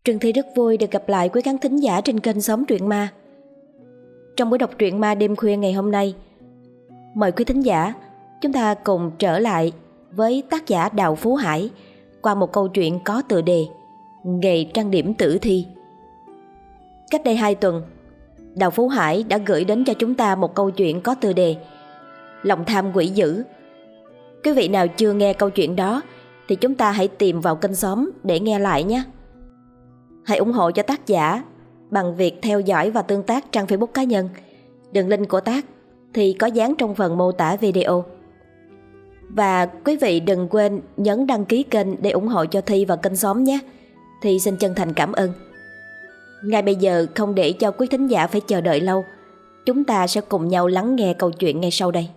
Trương Thi rất vui được gặp lại quý khán thính giả trên kênh Sống Truyện Ma. Trong buổi đọc truyện ma đêm khuya ngày hôm nay, mời quý thính giả chúng ta cùng trở lại với tác giả Đào Phú Hải qua một câu chuyện có tựa đề Nghề trang điểm tử thi. Cách đây 2 tuần, Đào Phú Hải đã gửi đến cho chúng ta một câu chuyện có tựa đề Lòng tham quỷ dữ. Quý vị nào chưa nghe câu chuyện đó thì chúng ta hãy tìm vào kênh Xóm để nghe lại nhé. Hãy ủng hộ cho tác giả bằng việc theo dõi và tương tác trang Facebook cá nhân. Đường link của tác thì có dán trong phần mô tả video. Và quý vị đừng quên nhấn đăng ký kênh để ủng hộ cho Thi và kênh Xóm nhé. Thi xin chân thành cảm ơn. Ngay bây giờ, không để cho quý thính giả phải chờ đợi lâu, chúng ta sẽ cùng nhau lắng nghe câu chuyện ngay sau đây.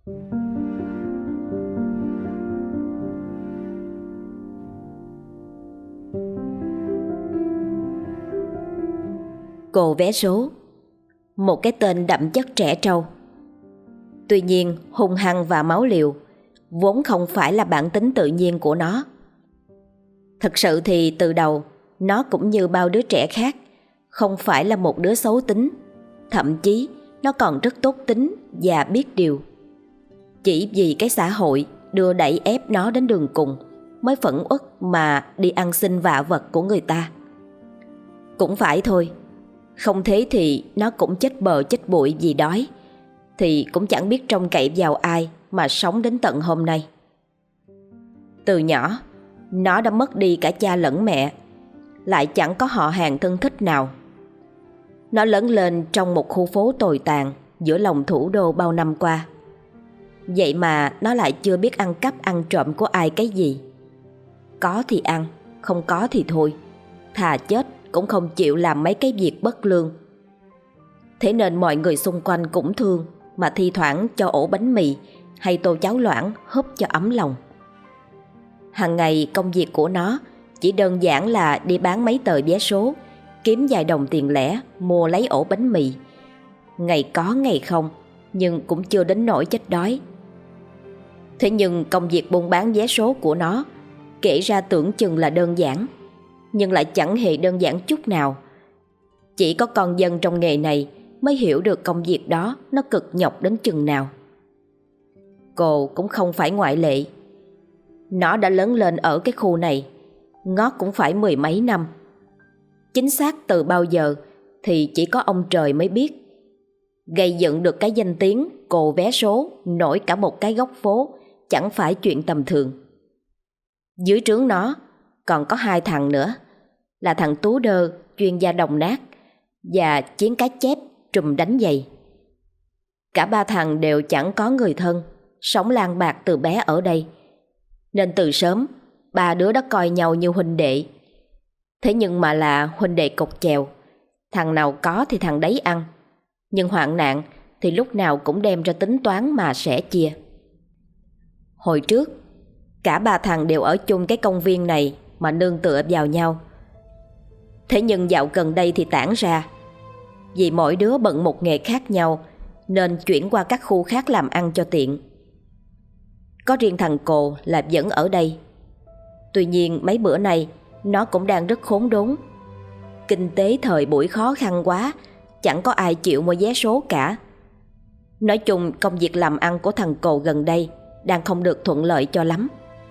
Cô vé số, một cái tên đậm chất trẻ trâu. Tuy nhiên hung hăng và máu liều vốn không phải là bản tính tự nhiên của nó. Thật sự thì từ đầu nó cũng như bao đứa trẻ khác, không phải là một đứa xấu tính. Thậm chí nó còn rất tốt tính và biết điều. Chỉ vì cái xã hội đưa đẩy ép nó đến đường cùng mới phẫn uất mà đi ăn xin vạ vật của người ta. Cũng phải thôi, không thế thì nó cũng chết bờ chết bụi vì đói, thì cũng chẳng biết trông cậy vào ai mà sống đến tận hôm nay. Từ nhỏ nó đã mất đi cả cha lẫn mẹ, lại chẳng có họ hàng thân thích nào. Nó lớn lên trong một khu phố tồi tàn giữa lòng thủ đô bao năm qua. Vậy mà nó lại chưa biết ăn cắp ăn trộm của ai cái gì. Có thì ăn, không có thì thôi, thà chết cũng không chịu làm mấy cái việc bất lương. Thế nên mọi người xung quanh cũng thương mà thi thoảng cho ổ bánh mì hay tô cháo loãng húp cho ấm lòng. Hàng ngày công việc của nó chỉ đơn giản là đi bán mấy tờ vé số, kiếm vài đồng tiền lẻ mua lấy ổ bánh mì. Ngày có ngày không, nhưng cũng chưa đến nỗi chết đói. Thế nhưng công việc buôn bán vé số của nó kể ra tưởng chừng là đơn giản, nhưng lại chẳng hề đơn giản chút nào. Chỉ có con dân trong nghề này mới hiểu được công việc đó nó cực nhọc đến chừng nào. Cô cũng không phải ngoại lệ. Nó đã lớn lên ở cái khu này, ngót cũng phải 10 mấy năm. Chính xác từ bao giờ thì chỉ có ông trời mới biết. Gây dựng được cái danh tiếng cô vé số nổi cả một cái góc phố chẳng phải chuyện tầm thường. Dưới trướng nó còn có 2 thằng nữa, là thằng Tú Đơ chuyên gia đồng nát và Chiến Cá Chép trùm đánh giày. Cả 3 thằng đều chẳng có người thân, sống lang bạc từ bé ở đây, nên từ sớm 3 đứa đã coi nhau như huynh đệ. Thế nhưng mà là huynh đệ cột chèo, thằng nào có thì thằng đấy ăn, nhưng hoạn nạn thì lúc nào cũng đem ra tính toán mà sẻ chia. Hồi trước cả 3 thằng đều ở chung cái công viên này mà nương tựa vào nhau. Thế nhưng dạo gần đây thì tản ra, vì mỗi đứa bận một nghề khác nhau nên chuyển qua các khu khác làm ăn cho tiện. Có riêng thằng Cồ là vẫn ở đây. Tuy nhiên mấy bữa nay nó cũng đang rất khốn đốn. Kinh tế thời buổi khó khăn quá, chẳng có ai chịu mua vé số cả. Nói chung công việc làm ăn của thằng Cồ gần đây đang không được thuận lợi cho lắm.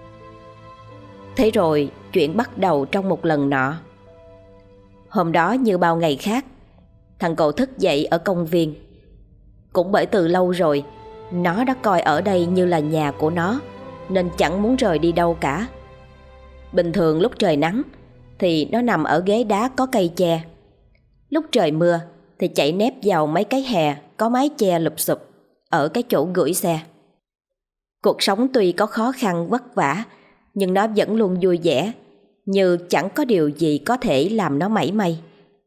Thế rồi chuyện bắt đầu trong một lần nọ. Hôm đó như bao ngày khác, thằng Cồ thức dậy ở công viên. Cũng bởi từ lâu rồi nó đã coi ở đây như là nhà của nó, nên chẳng muốn rời đi đâu cả. Bình thường lúc trời nắng thì nó nằm ở ghế đá có cây che. Lúc trời mưa thì chạy nép vào mấy cái hè có mái che lụp xụp ở cái chỗ gửi xe. Cuộc sống tuy có khó khăn vất vả, nhưng nó vẫn luôn vui vẻ, như chẳng có điều gì có thể làm nó mảy may.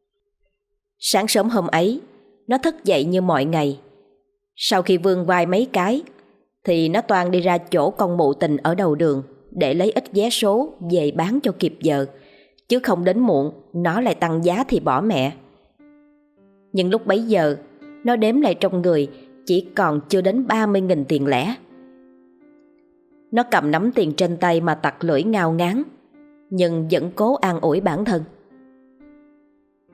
Sáng sớm hôm ấy, nó thức dậy như mọi ngày. Sau khi vươn vai mấy cái thì nó toan đi ra chỗ con mụ tình ở đầu đường để lấy ít vé số về bán cho kịp giờ, chứ không đến muộn nó lại tăng giá thì bỏ mẹ. Nhưng lúc bấy giờ nó đếm lại trong người chỉ còn chưa đến 30.000 tiền lẻ. Nó cầm nắm tiền trên tay mà tặc lưỡi ngao ngán, nhưng vẫn cố an ủi bản thân.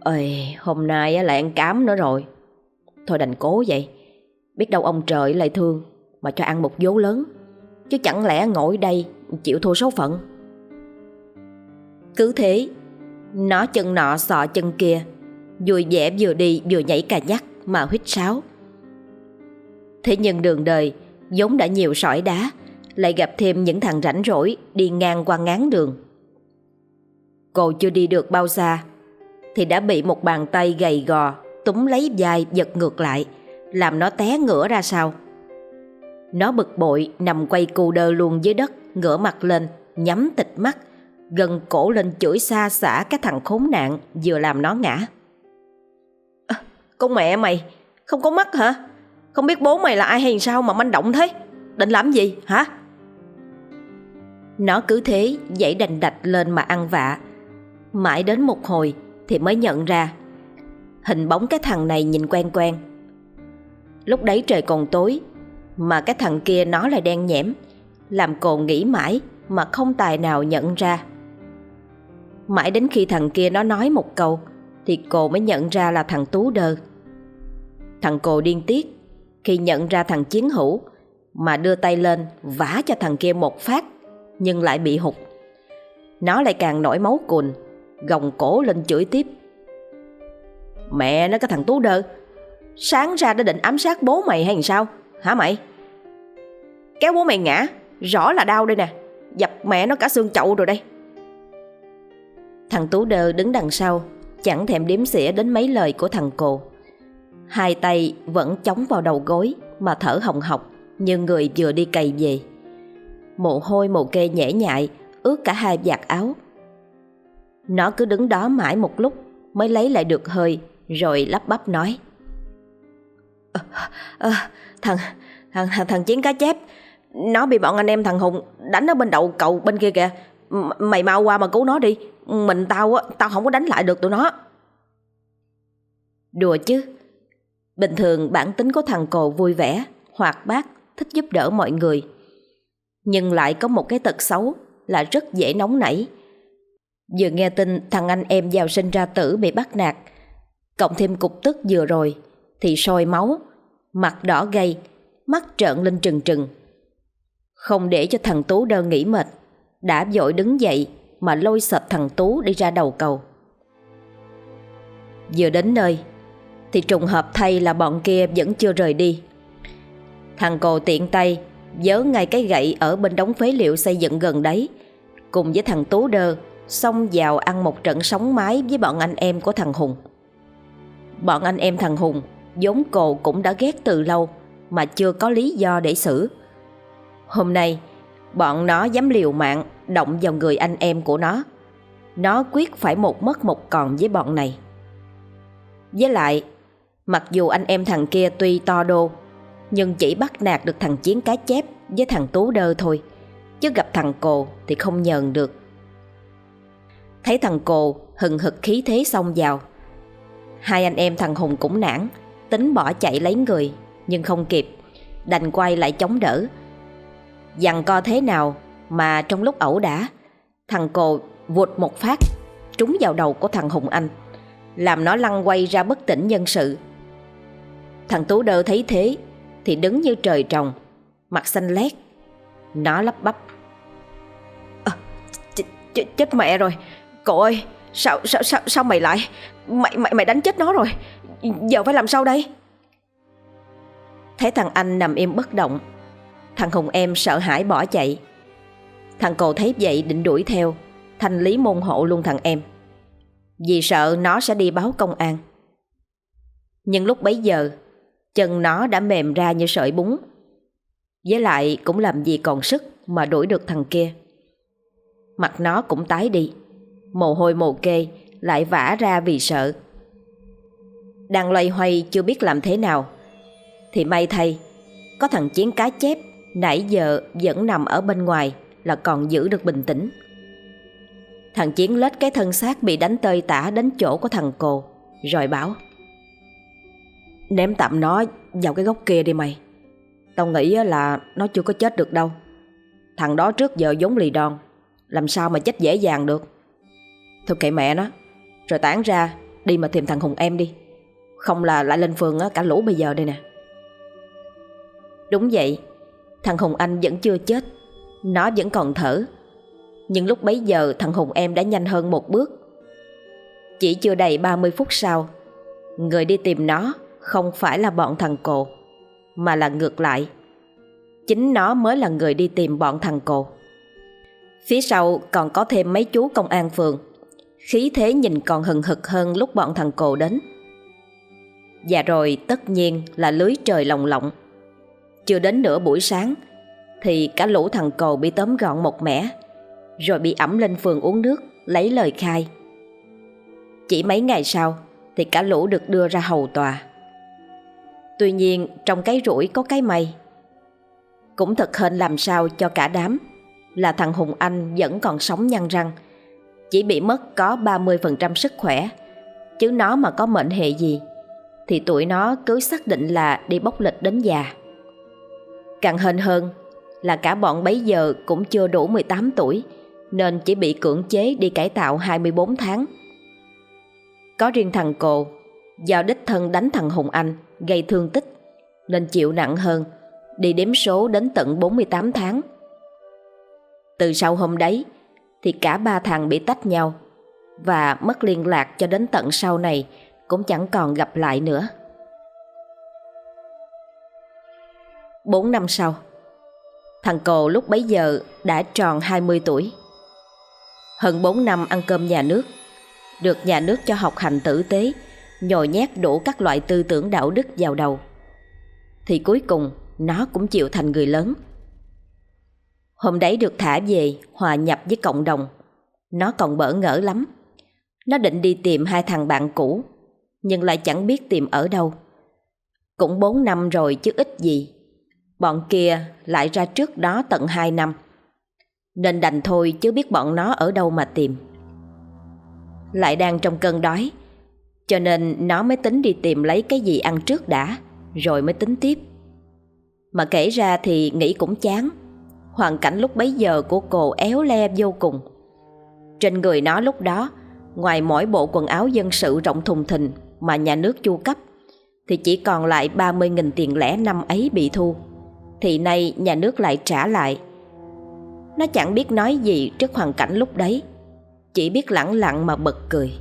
Ơi, hôm nay á lại ăn cám nữa rồi. Thôi đành cố vậy. Biết đâu ông trời lại thương mà cho ăn một vố lớn, chứ chẳng lẽ ngồi đây chịu thua số phận. Cứ thế, nó chân nọ sọ chân kia, vui vẻ vừa đi vừa nhảy cà nhắc mà huýt sáo. Thế nhưng đường đời vốn đã nhiều sỏi đá, lại gặp thêm những thằng rảnh rỗi đi ngang qua ngáng đường. Cô chưa đi được bao xa thì đã bị một bàn tay gầy gò túm lấy vai giật ngược lại, làm nó té ngửa ra sau. Nó bực bội nằm quay cù đơ luôn dưới đất, ngửa mặt lên, nhắm tịt mắt, gân cổ lên chửi xa xả cái thằng khốn nạn vừa làm nó ngã. Con mẹ mày, không có mắt hả? Không biết bố mày là ai hay sao mà manh động thế? Định làm gì hả? Nó cứ thế giãy đành đạch lên mà ăn vạ. Mãi đến một hồi thì mới nhận ra hình bóng cái thằng này nhìn quen quen. Lúc đấy trời còn tối, mà cái thằng kia nó lại đen nhẽm, làm cô nghĩ mãi mà không tài nào nhận ra. Mãi đến khi thằng kia nó nói một câu thì cô mới nhận ra là thằng Tú Đơ. Thằng cô điên tiết khi nhận ra thằng chiến hữu, mà đưa tay lên vả cho thằng kia một phát, nhưng lại bị hụt. Nó lại càng nổi máu cùn, gồng cổ lên chửi tiếp. Mẹ nó, cái thằng Tú Đơ, sáng ra đã định ám sát bố mày hay sao hả mày? Kéo bố mày ngã, rõ là đau đây nè, dập mẹ nó cả xương chậu rồi đây. Thằng Tú Đơ đứng đằng sau, chẳng thèm đếm xỉa đến mấy lời của thằng cô. Hai tay vẫn chống vào đầu gối mà thở hồng hộc như người vừa đi cày về. Mồ hôi mồ kê nhễ nhại ướt cả hai vạt áo. Nó cứ đứng đó mãi một lúc mới lấy lại được hơi, rồi lắp bắp nói. Thằng Chiến cá chép, nó bị bọn anh em thằng Hùng đánh ở bên đầu cầu bên kia kìa. Mày mau qua mà cứu nó đi. Mình tao không có đánh lại được tụi nó. Đùa chứ. Bình thường bản tính của thằng Cồ vui vẻ, hoạt bát, thích giúp đỡ mọi người. Nhưng lại có một cái tật xấu là rất dễ nóng nảy. Vừa nghe tin thằng anh em giàu sinh ra tử bị bắt nạt, cộng thêm cục tức vừa rồi, thì sôi máu, mặt đỏ gay, mắt trợn lên trừng trừng. Không để cho thằng Tú Đơ nghỉ mệt, đã vội đứng dậy mà lôi sập thằng Tú đi ra đầu cầu. Vừa đến nơi thì trùng hợp thay là bọn kia vẫn chưa rời đi. Thằng Cồ tiện tay vớ ngay cái gậy ở bên đống phế liệu xây dựng gần đấy, cùng với thằng Tú Đơ xông vào ăn một trận sóng mái với bọn anh em của thằng Hùng. Bọn anh em thằng Hùng vốn Cồ cũng đã ghét từ lâu mà chưa có lý do để xử. Hôm nay bọn nó dám liều mạng động vào người anh em của nó quyết phải một mất một còn với bọn này. Với lại, mặc dù anh em thằng kia tuy to đô, nhưng chỉ bắt nạt được thằng Chiến cá chép với thằng Tú Đơ thôi, chứ gặp thằng Cồ thì không nhờn được. Thấy thằng Cồ hừng hực khí thế xông vào, hai anh em thằng Hùng cũng nản, tính bỏ chạy lấy người, nhưng không kịp, đành quay lại chống đỡ. Giằng co thế nào mà trong lúc ẩu đả, thằng Cồ vụt một phát trúng vào đầu của thằng Hùng Anh, làm nó lăn quay ra bất tỉnh nhân sự. Thằng Tú Đơ thấy thế thì đứng như trời trồng, mặt xanh lét. Nó lắp bắp. Chết mẹ rồi. Cậu ơi, sao mày lại Mày đánh chết nó rồi. Giờ phải làm sao đây? Thấy thằng anh nằm im bất động, thằng Hùng em sợ hãi bỏ chạy. Thằng Cồ thấy vậy định đuổi theo, thanh lý môn hộ luôn thằng em, vì sợ nó sẽ đi báo công an. Nhưng lúc bấy giờ chân nó đã mềm ra như sợi bún, với lại cũng làm gì còn sức mà đuổi được thằng kia. Mặt nó cũng tái đi, mồ hôi mồ kê lại vã ra vì sợ. Đang loay hoay chưa biết làm thế nào thì may thay có thằng Chiến cá chép nãy giờ vẫn nằm ở bên ngoài là còn giữ được bình tĩnh. Thằng Chiến lết cái thân xác bị đánh tơi tả đến chỗ của thằng Cồ, rồi bảo. Ném tạm nó vào cái góc kia đi mày. Tao nghĩ là nó chưa có chết được đâu. Thằng đó trước giờ vốn lì đòn, làm sao mà chết dễ dàng được. Thôi kệ mẹ nó, rồi tản ra đi mà tìm thằng Hùng em đi. Không là lại lên phường cả lũ bây giờ đây nè. Đúng vậy, thằng Hùng Anh vẫn chưa chết, nó vẫn còn thở. Nhưng lúc bấy giờ thằng Hùng em đã nhanh hơn một bước. Chỉ chưa đầy 30 phút sau, người đi tìm nó không phải là bọn thằng Cồ, mà là ngược lại. Chính nó mới là người đi tìm bọn thằng Cồ. Phía sau còn có thêm mấy chú công an phường, khí thế nhìn còn hừng hực hơn lúc bọn thằng Cồ đến. Và rồi tất nhiên là lưới trời lồng lộng. Chưa đến nửa buổi sáng thì cả lũ thằng Cồ bị tóm gọn một mẻ, rồi bị ẵm lên phường uống nước lấy lời khai. Chỉ mấy ngày sau thì cả lũ được đưa ra hầu tòa. Tuy nhiên trong cái rủi có cái may. Cũng thật hên làm sao cho cả đám là thằng Hùng Anh vẫn còn sống nhăn răng, chỉ bị mất có 30% sức khỏe. Chứ nó mà có mệnh hệ gì thì tụi nó cứ xác định là đi bốc lịch đến già. Càng hên hơn là cả bọn bấy giờ cũng chưa đủ 18 tuổi, nên chỉ bị cưỡng chế đi cải tạo 24 tháng. Có riêng thằng Cồ, do đích thân đánh thằng Hùng Anh gây thương tích nên chịu nặng hơn, đi đếm số đến tận 48 tháng. Từ sau hôm đấy thì cả ba thằng bị tách nhau và mất liên lạc cho đến tận sau này cũng chẳng còn gặp lại nữa. 4 năm sau, thằng Cồ lúc bấy giờ đã tròn 20 tuổi. Hơn 4 năm ăn cơm nhà nước, được nhà nước cho học hành tử tế, nhồi nhét đủ các loại tư tưởng đạo đức vào đầu, thì cuối cùng nó cũng chịu thành người lớn. Hôm đấy được thả về hòa nhập với cộng đồng, nó còn bỡ ngỡ lắm. Nó định đi tìm hai thằng bạn cũ, nhưng lại chẳng biết tìm ở đâu. Cũng 4 năm rồi chứ ít gì. Bọn kia lại ra trước đó tận 2 năm, nên đành thôi chứ biết bọn nó ở đâu mà tìm. Lại đang trong cơn đói, cho nên nó mới tính đi tìm lấy cái gì ăn trước đã, rồi mới tính tiếp. Mà kể ra thì nghĩ cũng chán. Hoàn cảnh lúc bấy giờ của Cồ éo le vô cùng. Trên người nó lúc đó, ngoài mỗi bộ quần áo dân sự rộng thùng thình mà nhà nước chu cấp, thì chỉ còn lại 30.000 tiền lẻ năm ấy bị thu, thì nay nhà nước lại trả lại. Nó chẳng biết nói gì trước hoàn cảnh lúc đấy, chỉ biết lẳng lặng mà bật cười.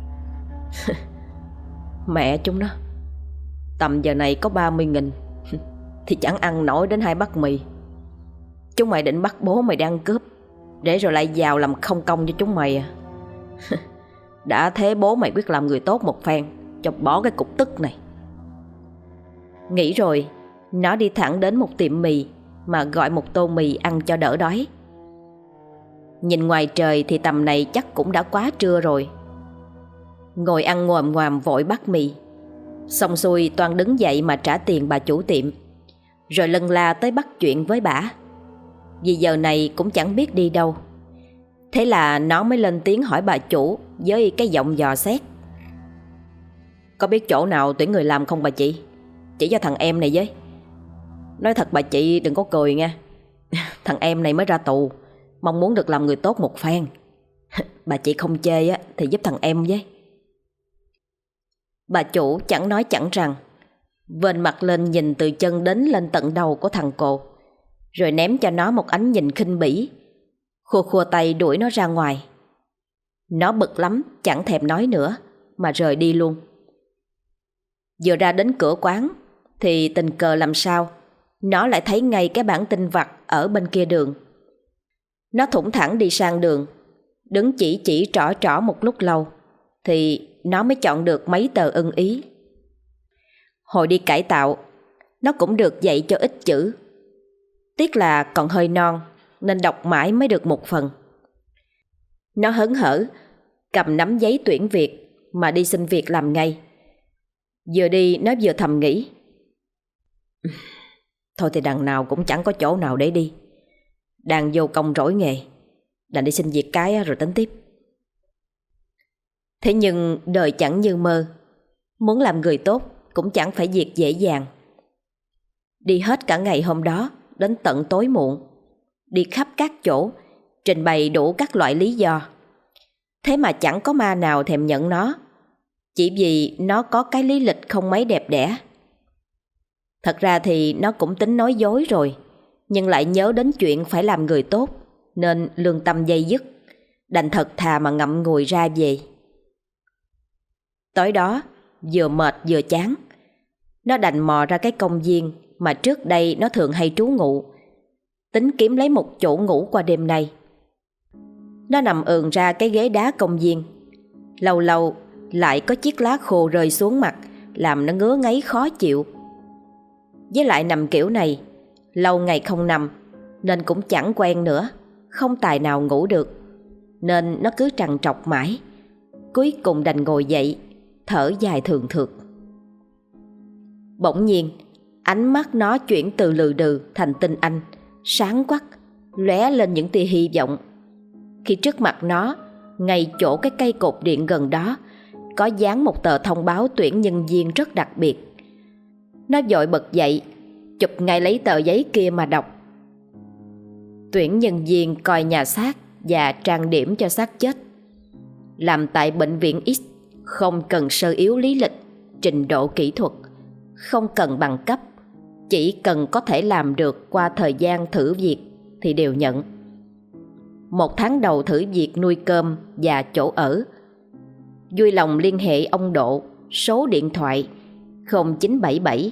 Mẹ chúng nó, tầm giờ này có 30.000 thì chẳng ăn nổi đến 2 bát mì. Chúng mày định bắt bố mày đi ăn cướp, để rồi lại vào làm không công cho chúng mày à? Đã thế bố mày quyết làm người tốt một phen, cho bỏ cái cục tức này. Nghĩ rồi, nó đi thẳng đến một tiệm mì mà gọi một tô mì ăn cho đỡ đói. Nhìn ngoài trời thì tầm này chắc cũng đã quá trưa rồi. Ngồi ăn ngoàm ngoàm vội bắt mì, xong xuôi Toan đứng dậy mà trả tiền bà chủ tiệm, rồi lân la tới bắt chuyện với bả, vì giờ này cũng chẳng biết đi đâu. Thế là nó mới lên tiếng hỏi bà chủ với cái giọng dò xét: Có biết chỗ nào tuyển người làm không bà chị? Chỉ cho thằng em này với. Nói thật bà chị đừng có cười nha. Thằng em này mới ra tù, mong muốn được làm người tốt một phen. Bà chị không chê á thì giúp thằng em với. Bà chủ chẳng nói chẳng rằng, vênh mặt lên nhìn từ chân đến lên tận đầu của thằng Cồ, rồi ném cho nó một ánh nhìn khinh bỉ, khua khua tay đuổi nó ra ngoài. Nó bực lắm, chẳng thèm nói nữa mà rời đi luôn. Vừa ra đến cửa quán thì tình cờ làm sao nó lại thấy ngay cái bảng tin vặt ở bên kia đường. Nó thủng thẳng đi sang đường, đứng chỉ trỏ trỏ một lúc lâu thì nó mới chọn được mấy tờ ưng ý. Hồi đi cải tạo, nó cũng được dạy cho ít chữ. Tiếc là còn hơi non nên đọc mãi mới được một phần. Nó hớn hở cầm nắm giấy tuyển việc mà đi xin việc làm ngay. Vừa đi nó vừa thầm nghĩ: Thôi thì đằng nào cũng chẳng có chỗ nào để đi, đang vô công rỗi nghề, đành đi xin việc cái rồi tính tiếp. Thế nhưng đời chẳng như mơ, muốn làm người tốt cũng chẳng phải việc dễ dàng. Đi hết cả ngày hôm đó đến tận tối muộn, đi khắp các chỗ, trình bày đủ các loại lý do. Thế mà chẳng có ma nào thèm nhận nó. chỉ vì nó có cái lý lịch không mấy đẹp đẽ. Thật ra thì nó cũng tính nói dối rồi, nhưng lại nhớ đến chuyện phải làm người tốt, nên lương tâm day dứt, đành thật thà mà ngậm ngùi ra về. Tối đó, vừa mệt vừa chán, nó đành mò ra cái công viên mà trước đây nó thường hay trú ngụ, tính kiếm lấy một chỗ ngủ qua đêm nay. Nó nằm ườn ra cái ghế đá công viên, lâu lâu lại có chiếc lá khô rơi xuống mặt, làm nó ngứa ngáy khó chịu. Với lại nằm kiểu này, lâu ngày không nằm, nên cũng chẳng quen nữa, không tài nào ngủ được, nên nó cứ trằn trọc mãi. Cuối cùng đành ngồi dậy, thở dài thườn thượt. Bỗng nhiên, ánh mắt nó chuyển từ lừ đừ thành tinh anh, sáng quắc, lóe lên những tia hy vọng. Khi trước mặt nó, ngay chỗ cái cây cột điện gần đó, có dán một tờ thông báo tuyển nhân viên rất đặc biệt. Nó vội bật dậy, chụp ngay lấy tờ giấy kia mà đọc. Tuyển nhân viên coi nhà xác và trang điểm cho xác chết. Làm tại bệnh viện X, không cần sơ yếu lý lịch, trình độ kỹ thuật, không cần bằng cấp, chỉ cần có thể làm được qua thời gian thử việc thì đều nhận. 1 tháng đầu thử việc nuôi cơm và chỗ ở. Vui lòng liên hệ ông Độ, số điện thoại 0977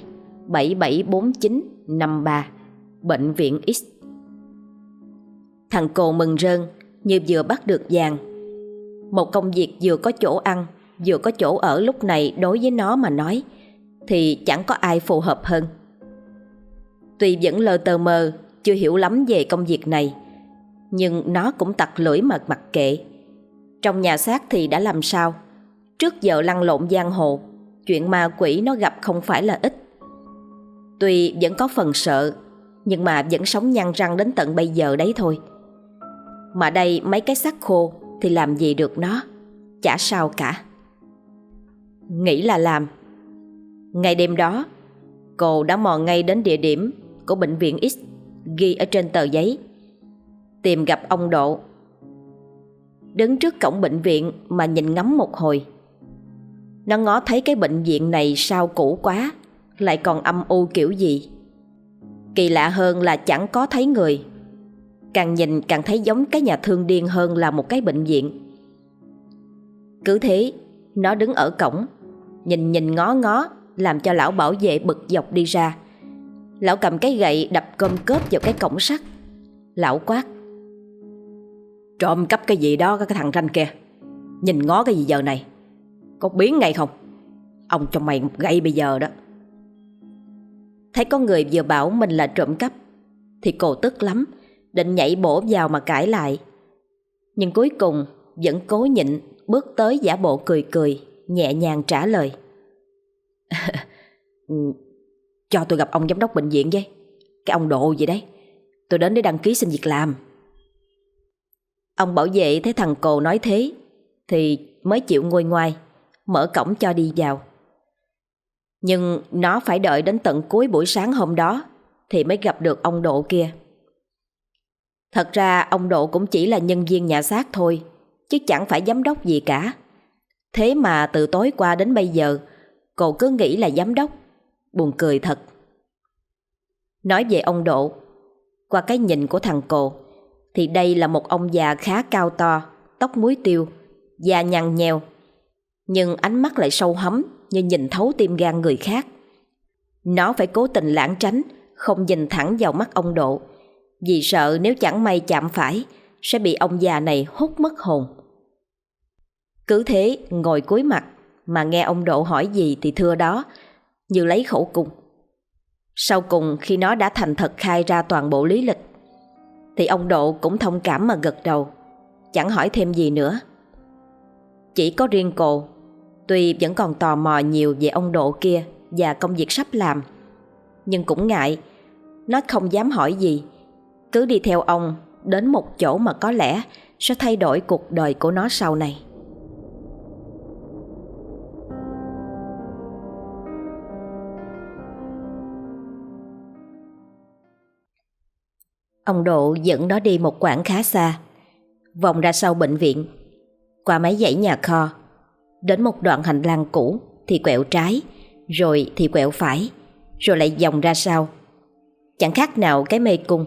774953, bệnh viện X. Thằng Cồ mừng rơn như vừa bắt được vàng. Một công việc vừa có chỗ ăn, vừa có chỗ ở lúc này đối với nó mà nói thì chẳng có ai phù hợp hơn. Tuy vẫn lờ tờ mờ, chưa hiểu lắm về công việc này, nhưng nó cũng tặc lưỡi mà mặc kệ. Trong nhà xác thì đã làm sao, trước giờ lăn lộn giang hồ, chuyện ma quỷ nó gặp không phải là ít. Tuy vẫn có phần sợ, nhưng mà vẫn sống nhăn răng đến tận bây giờ đấy thôi. Mà đây mấy cái xác khô thì làm gì được nó, chả sao cả. Nghĩ là làm. Ngày đêm đó, cô đã mò ngay đến địa điểm của bệnh viện X ghi ở trên tờ giấy, tìm gặp ông Độ. Đứng trước cổng bệnh viện mà nhìn ngắm một hồi, nó ngó thấy cái bệnh viện này sao cũ quá, lại còn âm u kiểu gì. Kỳ lạ hơn là chẳng có thấy người, càng nhìn càng thấy giống cái nhà thương điên hơn là một cái bệnh viện. Cứ thế, nó đứng ở cổng, nhìn ngó ngó, làm cho lão bảo vệ bực dọc đi ra. Lão cầm cái gậy đập cơm cớp vào cái cổng sắt. Lão quát: "Trộm cắp cái gì đó cái thằng ranh kia, nhìn ngó cái gì giờ này, có biến ngay không? Ông cho mày một gậy bây giờ đó." Thấy có người vừa bảo mình là trộm cắp thì cô tức lắm, định nhảy bổ vào mà cãi lại. Nhưng cuối cùng vẫn cố nhịn, bước tới giả bộ cười cười, nhẹ nhàng trả lời: "Cho tôi gặp ông giám đốc bệnh viện với, cái ông Độ gì đấy. Tôi đến để đăng ký xin việc làm." Ông bảo vệ thấy thằng Cồ nói thế thì mới chịu nguôi ngoai, mở cổng cho đi vào. Nhưng nó phải đợi đến tận cuối buổi sáng hôm đó thì mới gặp được ông Độ kia. Thật ra ông Độ cũng chỉ là nhân viên nhà xác thôi, chứ chẳng phải giám đốc gì cả. Thế mà từ tối qua đến bây giờ cô cứ nghĩ là giám đốc, buồn cười thật. Nói về ông Độ, qua cái nhìn của thằng Cồ thì đây là một ông già khá cao to, tóc muối tiêu, da nhăn nheo, nhưng ánh mắt lại sâu hắm như nhìn thấu tim gan người khác. Nó phải cố tình lảng tránh, không nhìn thẳng vào mắt ông Độ, vì sợ nếu chẳng may chạm phải sẽ bị ông già này hút mất hồn. Cứ thế ngồi cúi mặt mà nghe ông Độ hỏi gì thì thưa đó, như lấy khẩu cung. Sau cùng khi nó đã thành thật khai ra toàn bộ lý lịch thì ông Độ cũng thông cảm mà gật đầu, chẳng hỏi thêm gì nữa. Chỉ có riêng cô, tuy vẫn còn tò mò nhiều về ông Độ kia và công việc sắp làm, nhưng cũng ngại, nó không dám hỏi gì, cứ đi theo ông đến một chỗ mà có lẽ sẽ thay đổi cuộc đời của nó sau này. Ông Độ dẫn nó đi một quãng khá xa, vòng ra sau bệnh viện, qua mấy dãy nhà kho, Đến một đoạn hành lang cũ thì quẹo trái, rồi thì quẹo phải, rồi lại vòng ra sau. Chẳng khác nào cái mê cung.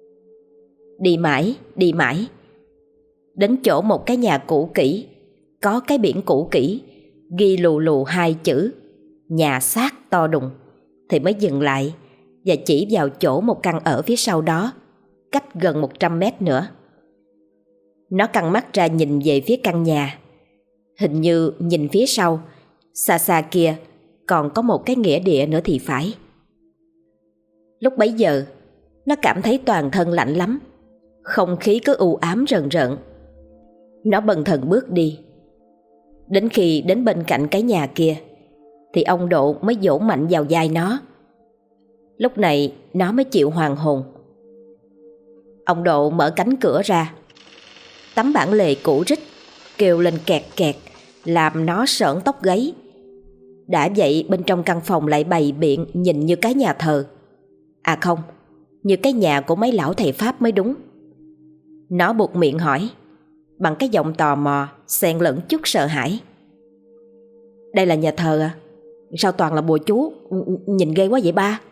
Đi mãi. Đến chỗ một cái nhà cũ kỹ, có cái biển cũ kỹ, ghi lù lù hai chữ nhà xác to đùng, thì mới dừng lại và chỉ vào chỗ một căn ở phía sau đó, cách gần 100 mét nữa. Nó căng mắt ra nhìn về phía căn nhà. Hình như nhìn phía sau, xa xa kia còn có một cái nghĩa địa nữa thì phải. Lúc bấy giờ, nó cảm thấy toàn thân lạnh lắm, không khí cứ u ám rần rợn. Nó bần thần bước đi. Đến khi đến bên cạnh cái nhà kia thì ông Độ mới vỗ mạnh vào vai nó. Lúc này nó mới chịu hoàn hồn. Ông Độ mở cánh cửa ra. Tấm bản lề cũ rích kêu lên kẹt kẹt, làm nó sởn tóc gáy. Đã vậy bên trong căn phòng lại bày biện nhìn như cái nhà thờ. À không, như cái nhà của mấy lão thầy Pháp mới đúng. Nó buột miệng hỏi bằng cái giọng tò mò xen lẫn chút sợ hãi: "Đây là nhà thờ à? Sao toàn là bùa chú, nhìn ghê quá vậy ba?"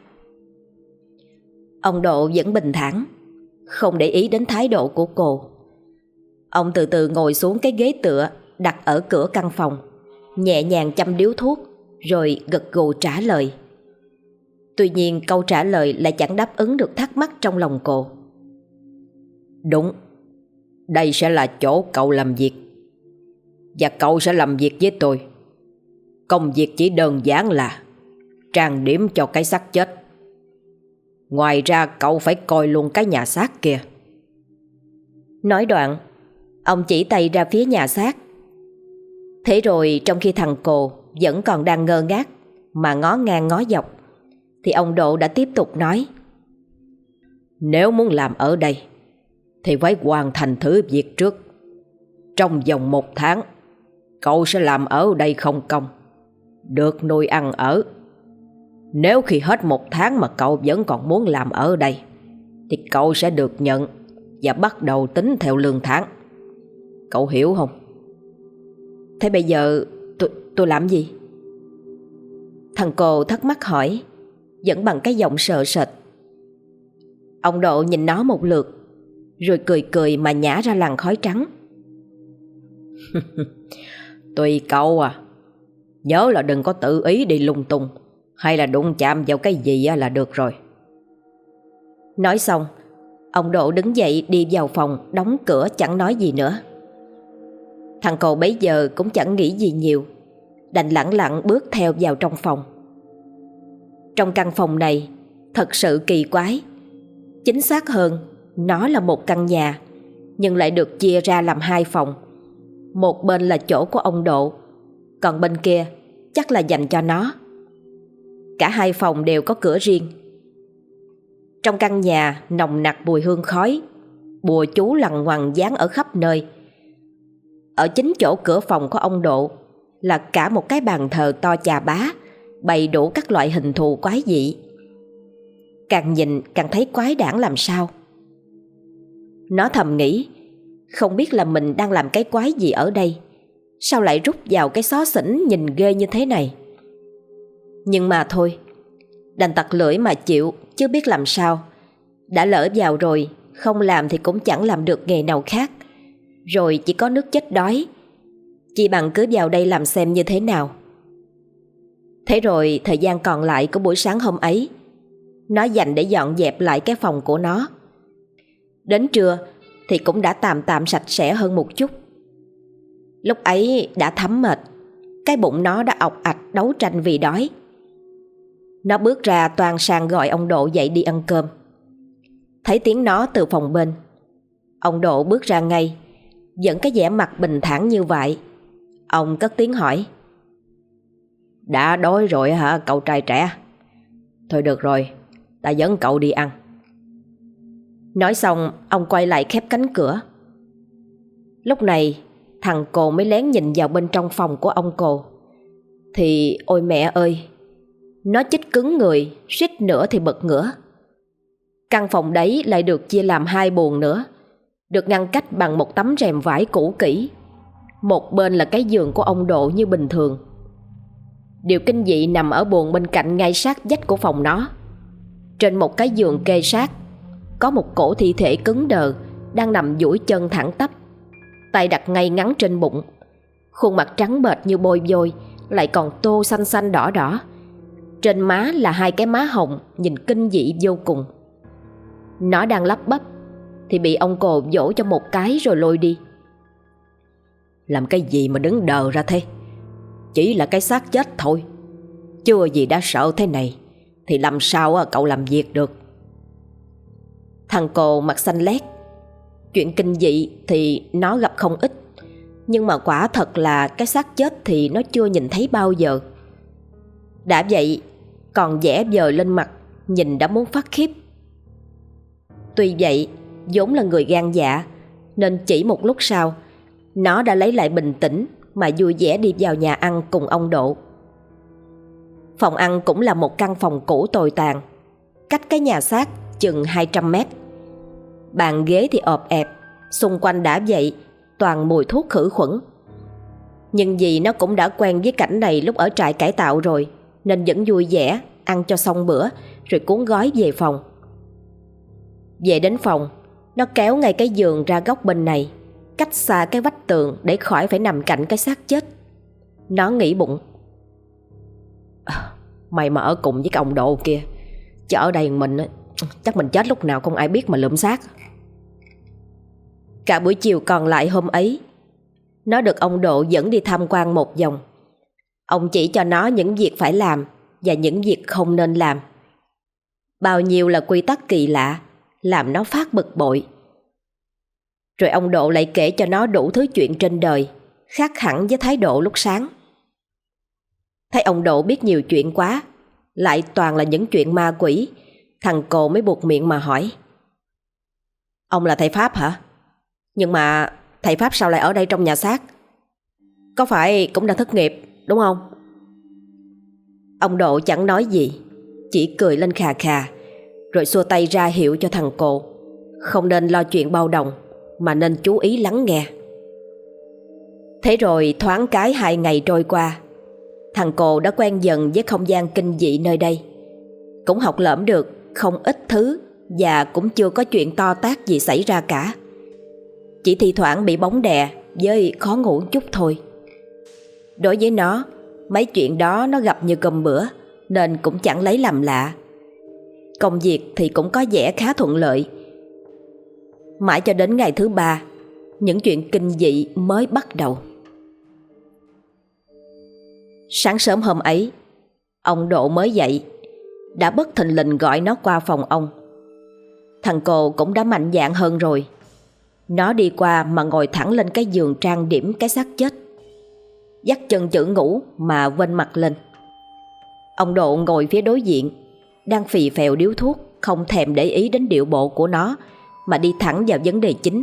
Ông Độ vẫn bình thản, không để ý đến thái độ của cô. Ông từ từ ngồi xuống cái ghế tựa đặt ở cửa căn phòng, nhẹ nhàng châm điếu thuốc, rồi gật gù trả lời. Tuy nhiên câu trả lời lại chẳng đáp ứng được thắc mắc trong lòng cô. "Đúng, đây sẽ là chỗ cậu làm việc, và cậu sẽ làm việc với tôi. Công việc chỉ đơn giản là trang điểm cho cái xác chết. Ngoài ra cậu phải coi luôn cái nhà xác kia." Nói đoạn, ông chỉ tay ra phía nhà xác. Thế rồi trong khi thằng Cồ vẫn còn đang ngơ ngác mà ngó ngang ngó dọc, thì ông Độ đã tiếp tục nói: "Nếu muốn làm ở đây thì phải hoàn thành thử việc trước. Trong vòng 1 tháng, cậu sẽ làm ở đây không công, được nuôi ăn ở. Nếu khi hết 1 tháng mà cậu vẫn còn muốn làm ở đây, thì cậu sẽ được nhận và bắt đầu tính theo lương tháng. Cậu hiểu không?" "Thế bây giờ tôi làm gì?" Thằng Cồ thắc mắc hỏi, vẫn bằng cái giọng sợ sệt. Ông Độ nhìn nó một lượt, rồi cười cười mà nhả ra làn khói trắng. "Tùy cậu à, nhớ là đừng có tự ý đi lung tung, hay là đụng chạm vào cái gì là được rồi." Nói xong, ông Độ đứng dậy đi vào phòng, đóng cửa chẳng nói gì nữa. Thằng Cồ bấy giờ cũng chẳng nghĩ gì nhiều, đành lẳng lặng bước theo vào trong phòng. Trong căn phòng này thật sự kỳ quái. Chính xác hơn, nó là một căn nhà, nhưng lại được chia ra làm 2 phòng. Một bên là chỗ của ông Độ, còn bên kia chắc là dành cho nó. Cả 2 phòng đều có cửa riêng. Trong căn nhà nồng nặc mùi hương khói, bùa chú lằn ngoằn dán ở khắp nơi. Ở chính chỗ cửa phòng của ông Độ là cả một cái bàn thờ to chà bá, bày đủ các loại hình thù quái dị. Càng nhìn càng thấy quái đản làm sao. Nó thầm nghĩ, không biết là mình đang làm cái quái gì ở đây, sao lại rút vào cái xó xỉnh nhìn ghê như thế này. Nhưng mà thôi, đành tặc lưỡi mà chịu, chứ biết làm sao. Đã lỡ vào rồi, không làm thì cũng chẳng làm được nghề nào khác. Rồi chỉ có nước chết đói, chỉ bằng cứ vào đây làm xem như thế nào. Thế rồi thời gian còn lại của buổi sáng hôm ấy, nó dành để dọn dẹp lại cái phòng của nó. Đến trưa thì cũng đã tạm tạm sạch sẽ hơn một chút. Lúc ấy đã thấm mệt, cái bụng nó đã ọc ạch đấu tranh vì đói. Nó bước ra toan sang gọi ông Độ dậy đi ăn cơm. Thấy tiếng nó từ phòng bên, ông Độ bước ra ngay, vẫn cái vẻ mặt bình thản như vậy. Ông cất tiếng hỏi: "Đã đói rồi hả cậu trai trẻ? Thôi được rồi, ta dẫn cậu đi ăn." Nói xong ông quay lại khép cánh cửa. Lúc này thằng Cồ mới lén nhìn vào bên trong phòng của ông Cồ. Thì ôi mẹ ơi, nó chích cứng người, suýt nữa thì bật ngửa. Căn phòng đấy lại được chia làm 2 buồng nữa, được ngăn cách bằng một tấm rèm vải cũ kỹ. một bên là cái giường của ông Độ như bình thường. Điều kinh dị nằm ở buồng bên cạnh ngay sát vách của phòng nó. Trên một cái giường kê sát có một cổ thi thể cứng đờ đang nằm duỗi chân thẳng tắp, tay đặt ngay ngắn trên bụng. Khuôn mặt trắng bệch như bôi vôi, lại còn tô xanh xanh đỏ đỏ. Trên má là hai cái má hồng nhìn kinh dị vô cùng. Nó đang lắp bắp thì bị ông Cồ vỗ cho một cái rồi lôi đi. Làm cái gì mà đứng đờ ra thế? Chỉ là cái xác chết thôi, chưa gì đã sợ thế này thì làm sao cậu làm việc được? Thằng Cồ mặt xanh lét. Chuyện kinh dị thì nó gặp không ít, nhưng mà quả thật là cái xác chết thì nó chưa nhìn thấy bao giờ. Đã vậy còn vẽ vời lên mặt, nhìn đã muốn phát khiếp. Tuy vậy vốn là người gan dạ, nên chỉ một lúc sau nó đã lấy lại bình tĩnh mà vui vẻ đi vào nhà ăn cùng ông Độ. Phòng ăn cũng là một căn phòng cũ tồi tàn, cách cái nhà xác chừng 200 mét. Bàn ghế thì ọp ẹp, xung quanh đã vậy toàn mùi thuốc khử khuẩn. Nhưng vì nó cũng đã quen với cảnh này lúc ở trại cải tạo rồi, nên vẫn vui vẻ ăn cho xong bữa rồi cuốn gói về phòng. Về đến phòng, nó kéo ngay cái giường ra góc bên này, cách xa cái vách tường để khỏi phải nằm cạnh cái xác chết. Nó nghĩ bụng: Mày mà ở cùng với cái ông Độ kia, chứ ở đây mình chắc mình chết lúc nào không ai biết mà lượm xác. Cả buổi chiều còn lại hôm ấy, nó được ông Độ dẫn đi tham quan một vòng. Ông chỉ cho nó những việc phải làm và những việc không nên làm. Bao nhiêu là quy tắc kỳ lạ, làm nó phát bực bội. Rồi ông Độ lại kể cho nó đủ thứ chuyện trên đời, khác hẳn với thái độ lúc sáng. Thấy ông Độ biết nhiều chuyện quá, lại toàn là những chuyện ma quỷ, thằng Cồ mới buột miệng mà hỏi: Ông là thầy Pháp hả? Nhưng mà thầy Pháp sao lại ở đây trong nhà xác? Có phải cũng đang thất nghiệp đúng không? Ông Độ chẳng nói gì, chỉ cười lên khà khà, rồi xua tay ra hiệu cho thằng Cồ không nên lo chuyện bao đồng, mà nên chú ý lắng nghe. Thế rồi thoáng cái 2 ngày trôi qua, thằng Cồ đã quen dần với không gian kinh dị nơi đây, cũng học lỏm được không ít thứ và cũng chưa có chuyện to tát gì xảy ra cả. Chỉ thi thoảng bị bóng đè với khó ngủ chút thôi. Đối với nó, mấy chuyện đó nó gặp như cơm bữa, nên cũng chẳng lấy làm lạ. Công việc thì cũng có vẻ khá thuận lợi. Mãi cho đến ngày thứ 3, những chuyện kinh dị mới bắt đầu. Sáng sớm hôm ấy, ông Độ mới dậy, đã bất thình lình gọi nó qua phòng ông. Thằng Cồ cũng đã mạnh dạn hơn rồi. Nó đi qua mà ngồi thẳng lên cái giường trang điểm cái xác chết, dắt chân chữ ngủ mà vênh mặt lên. Ông Độ ngồi phía đối diện, đang phì phèo điếu thuốc, không thèm để ý đến điệu bộ của nó, mà đi thẳng vào vấn đề chính.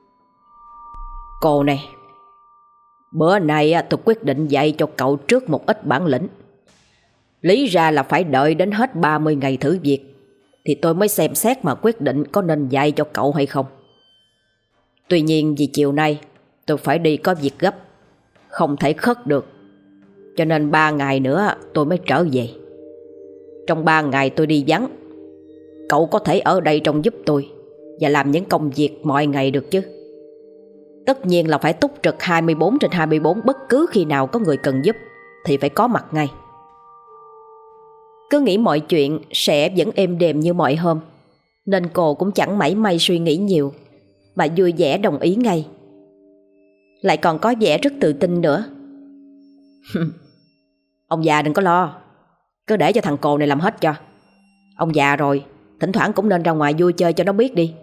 Cô này, bữa nay tôi quyết định dạy cho cậu trước một ít bản lĩnh. Lý ra là phải đợi đến hết 30 ngày thử việc thì tôi mới xem xét mà quyết định có nên dạy cho cậu hay không. Tuy nhiên vì chiều nay tôi phải đi có việc gấp, không thể khất được, cho nên 3 ngày nữa tôi mới trở về. Trong 3 ngày tôi đi vắng, cậu có thể ở đây trông giúp tôi và làm những công việc mọi ngày được chứ? Tất nhiên là phải túc trực 24/24, bất cứ khi nào có người cần giúp thì phải có mặt ngay. Cứ nghĩ mọi chuyện sẽ vẫn êm đềm như mọi hôm, nên cô cũng chẳng mảy may suy nghĩ nhiều, mà vui vẻ đồng ý ngay. Lại còn có vẻ rất tự tin nữa. Ông già đừng có lo, cứ để cho thằng Cồ này làm hết cho. Ông già rồi, thỉnh thoảng cũng nên ra ngoài vui chơi cho nó biết đi.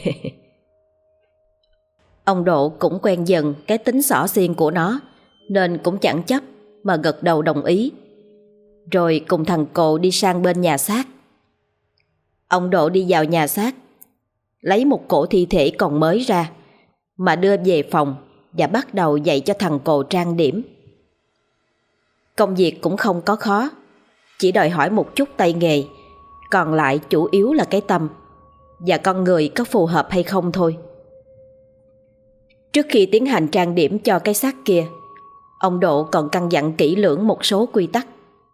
Ông Độ cũng quen dần cái tính xỏ xiên của nó, nên cũng chẳng chấp mà gật đầu đồng ý. Rồi cùng thằng Cồ đi sang bên nhà xác. Ông Độ đi vào nhà xác, lấy một cổ thi thể còn mới ra mà đưa về phòng và bắt đầu dạy cho thằng Cồ trang điểm. Công việc cũng không có khó, chỉ đòi hỏi một chút tay nghề, còn lại chủ yếu là cái tâm và con người có phù hợp hay không thôi. Trước khi tiến hành trang điểm cho cái xác kia, ông Độ còn căn dặn kỹ lưỡng một số quy tắc.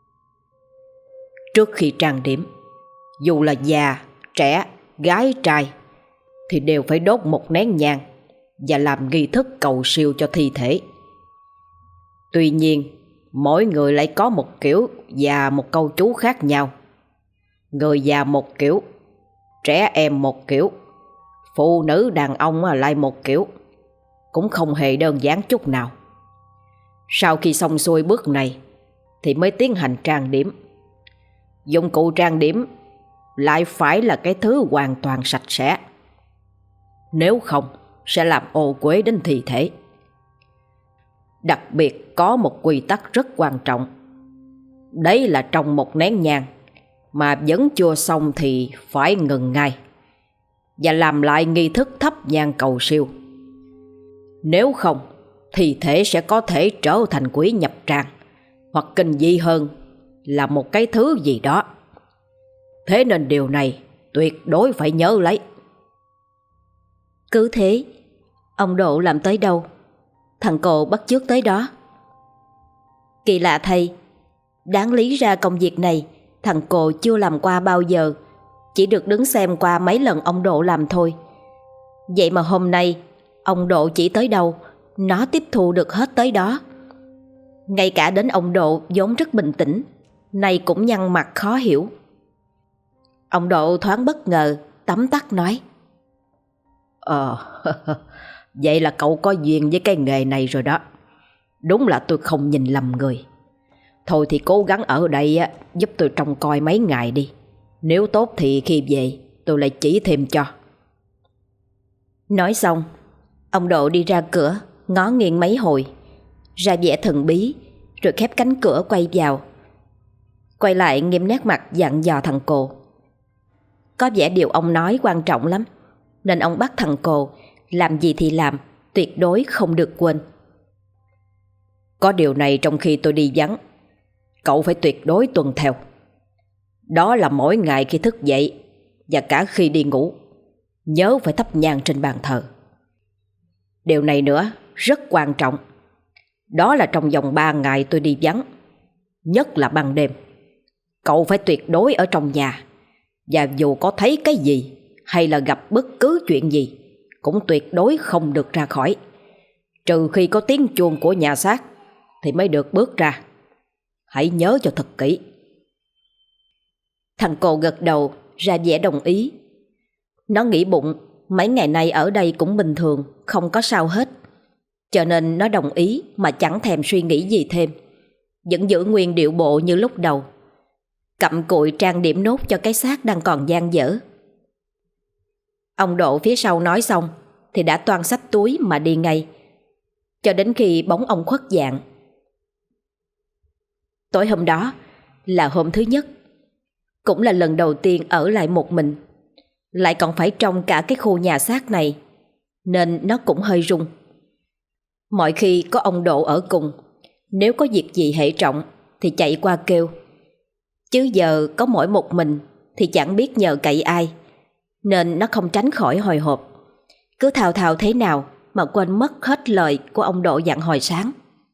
Trước khi trang điểm, dù là già, trẻ, gái, trai, thì đều phải đốt một nén nhang và làm nghi thức cầu siêu cho thi thể. Tuy nhiên, mỗi người lại có một kiểu và một câu chú khác nhau. Người già một kiểu, trẻ em một kiểu, phụ nữ đàn ông lại một kiểu. Cũng không hề đơn giản chút nào. Sau khi xong xuôi bước này thì mới tiến hành trang điểm. Dụng cụ trang điểm lại phải là cái thứ hoàn toàn sạch sẽ, nếu không sẽ làm ô uế đến thi thể. Đặc biệt có một quy tắc rất quan trọng. Đấy là trong một nén nhang mà vẫn chưa xong thì phải ngừng ngay và làm lại nghi thức thắp nhang cầu siêu. Nếu không, thi thể sẽ có thể trở thành quỷ nhập tràng, hoặc kinh dị hơn là một cái thứ gì đó. Thế nên điều này tuyệt đối phải nhớ lấy. Cứ thế, ông Độ làm tới đâu, thằng Cồ bắt chước tới đó. Kỳ lạ thay, đáng lý ra công việc này thằng Cồ chưa làm qua bao giờ, chỉ được đứng xem qua mấy lần ông Độ làm thôi. Vậy mà hôm nay ông Độ chỉ tới đâu, nó tiếp thu được hết tới đó. Ngay cả đến ông Độ vốn rất bình tĩnh, nay cũng nhăn mặt khó hiểu. Ông Độ thoáng bất ngờ, tấm tắc nói: Vậy là cậu có duyên với cái nghề này rồi đó. Đúng là tôi không nhìn lầm người. Thôi thì cố gắng ở đây giúp tôi trông coi mấy ngày đi. Nếu tốt thì khi về tôi lại chỉ thêm cho. Nói xong, ông Độ đi ra cửa, ngó nghiêng mấy hồi, ra vẻ thần bí, rồi khép cánh cửa quay vào. Quay lại nghiêm nét mặt dặn dò thằng Cồ. Có vẻ điều ông nói quan trọng lắm, nên ông bắt thằng Cồ làm gì thì làm, tuyệt đối không được quên. Có điều này trong khi tôi đi vắng, cậu phải tuyệt đối tuân theo. Đó là mỗi ngày khi thức dậy và cả khi đi ngủ, nhớ phải thắp nhang trên bàn thờ. Điều này nữa rất quan trọng. Đó là trong vòng 3 ngày tôi đi vắng, nhất là ban đêm, cậu phải tuyệt đối ở trong nhà. Và dù có thấy cái gì hay là gặp bất cứ chuyện gì, cũng tuyệt đối không được ra khỏi. Trừ khi có tiếng chuông của nhà xác thì mới được bước ra. Hãy nhớ cho thật kỹ. Thằng Cồ gật đầu ra vẻ đồng ý. Nó nghĩ bụng mấy ngày nay ở đây cũng bình thường, không có sao hết, cho nên nó đồng ý mà chẳng thèm suy nghĩ gì thêm, vẫn giữ nguyên điệu bộ như lúc đầu, cặm cụi trang điểm nốt cho cái xác đang còn dang dở. Ông Độ phía sau nói xong thì đã toan xách túi mà đi ngay, cho đến khi bóng ông khuất dạng. Tối hôm đó là hôm thứ nhất, cũng là lần đầu tiên ở lại một mình, lại còn phải trong cả cái khu nhà xác này, nên nó cũng hơi run. Mọi khi có ông Độ ở cùng, nếu có việc gì hệ trọng thì chạy qua kêu, chứ giờ có mỗi một mình thì chẳng biết nhờ cậy ai, nên nó không tránh khỏi hồi hộp, cứ thào thào thế nào mà quên mất hết lời của ông Độ dặn hồi sáng.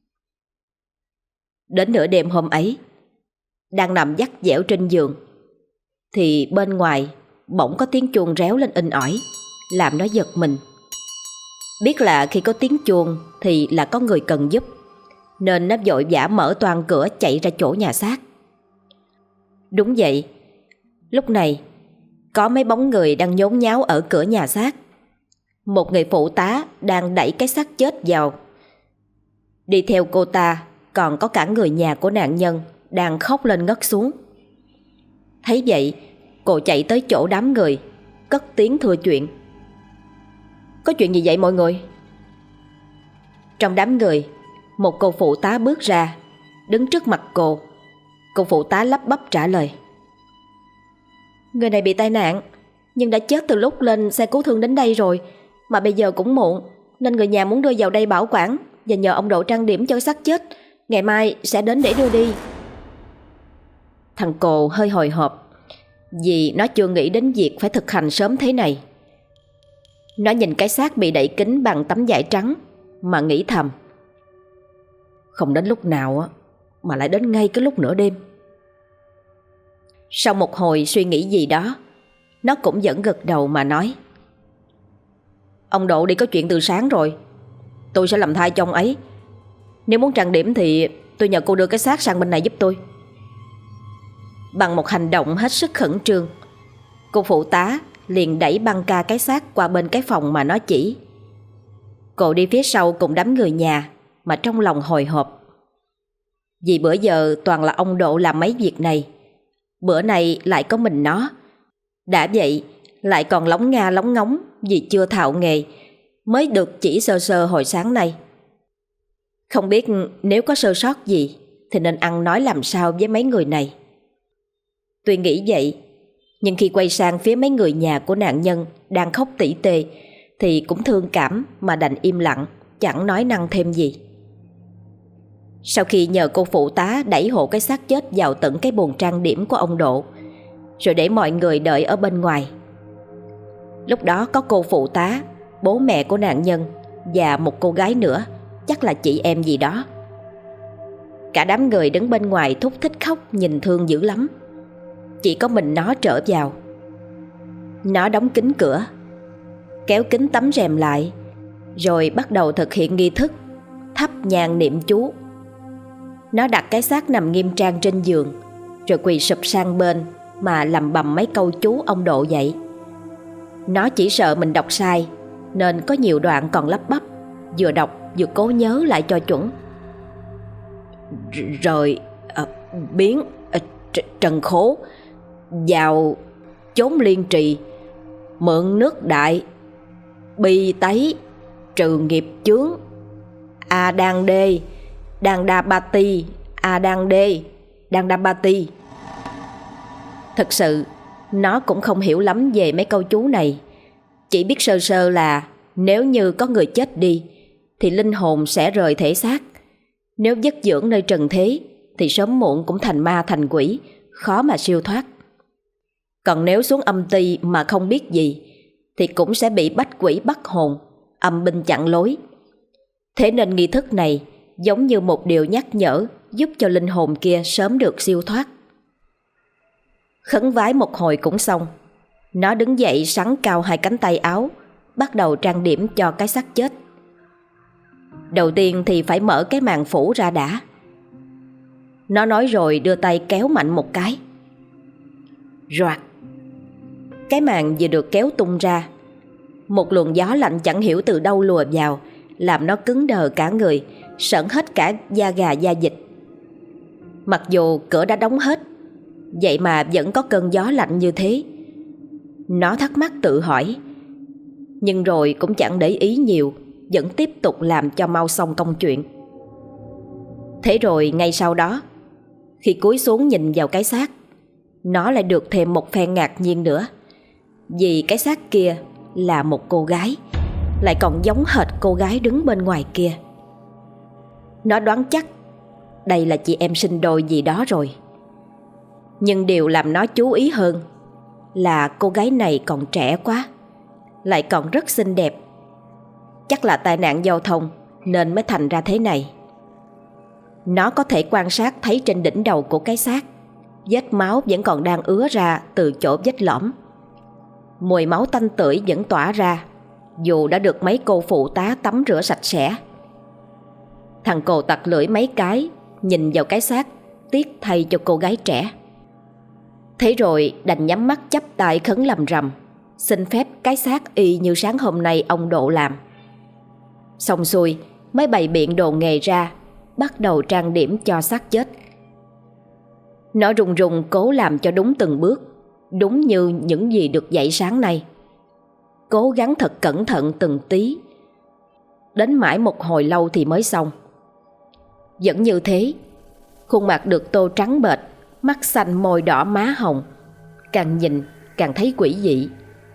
Đến nửa đêm hôm ấy, đang nằm vắt vẻo trên giường, thì bên ngoài bỗng có tiếng chuông réo lên inh ỏi, làm nó giật mình. Biết là khi có tiếng chuông thì là có người cần giúp, nên nó vội vã mở toang cửa chạy ra chỗ nhà xác. Đúng vậy, lúc này có mấy bóng người đang nhốn nháo ở cửa nhà xác. Một người phụ tá đang đẩy cái xác chết vào. Đi theo cô ta còn có cả người nhà của nạn nhân đang khóc lên ngất xuống. Thấy vậy, cô chạy tới chỗ đám người, cất tiếng thưa chuyện. Có chuyện gì vậy mọi người? Trong đám người, một cô phụ tá bước ra, đứng trước mặt cô. Cô phụ tá lắp bắp trả lời. Người này bị tai nạn, nhưng đã chết từ lúc lên xe cứu thương đến đây rồi, mà bây giờ cũng muộn, nên người nhà muốn đưa vào đây bảo quản và nhờ ông Độ trang điểm cho xác chết. Ngày mai sẽ đến để đưa đi. Thằng Cồ hơi hồi hộp, vì nó chưa nghĩ đến việc phải thực hành sớm thế này. Nó nhìn cái xác bị đậy kín bằng tấm vải trắng mà nghĩ thầm: không đến lúc nào á mà lại đến ngay cái lúc nửa đêm. Sau một hồi suy nghĩ gì đó, nó cũng vẫn gật đầu mà nói: ông Độ đi có chuyện từ sáng rồi. Tôi sẽ làm thai cho ông ấy. Nếu muốn trang điểm thì tôi nhờ cô đưa cái xác sang bên này giúp tôi. Bằng một hành động hết sức khẩn trương, cô phụ tá liền đẩy băng ca cái xác qua bên cái phòng mà nó chỉ. Cô đi phía sau cùng đám người nhà mà trong lòng hồi hộp. Vì bữa giờ toàn là ông Độ làm mấy việc này, bữa này lại có mình nó. Đã vậy lại còn lóng nga lóng ngóng vì chưa thạo nghề, mới được chỉ sơ sơ hồi sáng nay. Không biết nếu có sơ sót gì thì nên ăn nói làm sao với mấy người này. Tuy nghĩ vậy, nhưng khi quay sang phía mấy người nhà của nạn nhân đang khóc tỉ tê thì cũng thương cảm mà đành im lặng, chẳng nói năng thêm gì. Sau khi nhờ cô phụ tá đẩy hộ cái xác chết vào tận cái bồn trang điểm của ông Độ, rồi để mọi người đợi ở bên ngoài, lúc đó có cô phụ tá, bố mẹ của nạn nhân và một cô gái nữa, chắc là chị em gì đó. Cả đám người đứng bên ngoài thúc thích khóc nhìn thương dữ lắm. Chỉ có mình nó trở vào. Nó đóng kín cửa, kéo kín tấm rèm lại, rồi bắt đầu thực hiện nghi thức thắp nhang niệm chú. Nó đặt cái xác nằm nghiêm trang trên giường, rồi quỳ sụp sang bên mà lầm bầm mấy câu chú ông Độ dạy. Nó chỉ sợ mình đọc sai nên có nhiều đoạn còn lắp bắp, vừa đọc vừa cố nhớ lại cho chuẩn. Rồi biến trần khố, vào chốn liên trì, mượn nước đại, bi tấy, trừ nghiệp chướng, a đan đê, đan đa ba ti, a đan đê, đan đa ba ti. Thật sự nó cũng không hiểu lắm về mấy câu chú này, chỉ biết sơ sơ là nếu như có người chết đi thì linh hồn sẽ rời thể xác. Nếu vất dưỡng nơi trần thế thì sớm muộn cũng thành ma thành quỷ, khó mà siêu thoát. Còn nếu xuống âm ty mà không biết gì thì cũng sẽ bị bách quỷ bắt hồn, âm binh chặn lối. Thế nên nghi thức này giống như một điều nhắc nhở, giúp cho linh hồn kia sớm được siêu thoát. Khấn vái một hồi cũng xong, nó đứng dậy sắn cao hai cánh tay áo, bắt đầu trang điểm cho cái xác chết. Đầu tiên thì phải mở cái màn phủ ra đã. Nó nói rồi đưa tay kéo mạnh một cái. Roạt! Cái màn vừa được kéo tung ra, một luồng gió lạnh chẳng hiểu từ đâu lùa vào, làm nó cứng đờ cả người, sởn hết cả da gà da vịt. Mặc dù cửa đã đóng hết, vậy mà vẫn có cơn gió lạnh như thế. Nó thắc mắc tự hỏi, nhưng rồi cũng chẳng để ý nhiều, vẫn tiếp tục làm cho mau xong công chuyện. Thế rồi ngay sau đó, khi cúi xuống nhìn vào cái xác, nó lại được thêm một phen ngạc nhiên nữa. Vì cái xác kia là một cô gái, lại còn giống hệt cô gái đứng bên ngoài kia. Nó đoán chắc đây là chị em sinh đôi gì đó rồi. Nhưng điều làm nó chú ý hơn là cô gái này còn trẻ quá, lại còn rất xinh đẹp. Chắc là tai nạn giao thông nên mới thành ra thế này. Nó có thể quan sát thấy trên đỉnh đầu của cái xác, vết máu vẫn còn đang ứa ra từ chỗ vết lõm. Mùi máu tanh tưởi vẫn tỏa ra, dù đã được mấy cô phụ tá tắm rửa sạch sẽ. Thằng cồ tặc lưỡi mấy cái, nhìn vào cái xác, tiếc thay cho cô gái trẻ. Thế rồi đành nhắm mắt chắp tay khấn lầm rầm, xin phép cái xác y như sáng hôm nay ông Độ làm. Xong xuôi mới bày biện đồ nghề ra, bắt đầu trang điểm cho xác chết. Nó run run cố làm cho đúng từng bước, đúng như những gì được dạy sáng nay. Cố gắng thật cẩn thận từng tí. Đến mãi một hồi lâu thì mới xong. Vẫn như thế, khuôn mặt được tô trắng bệch, mắt xanh môi đỏ má hồng, càng nhìn càng thấy quỷ dị.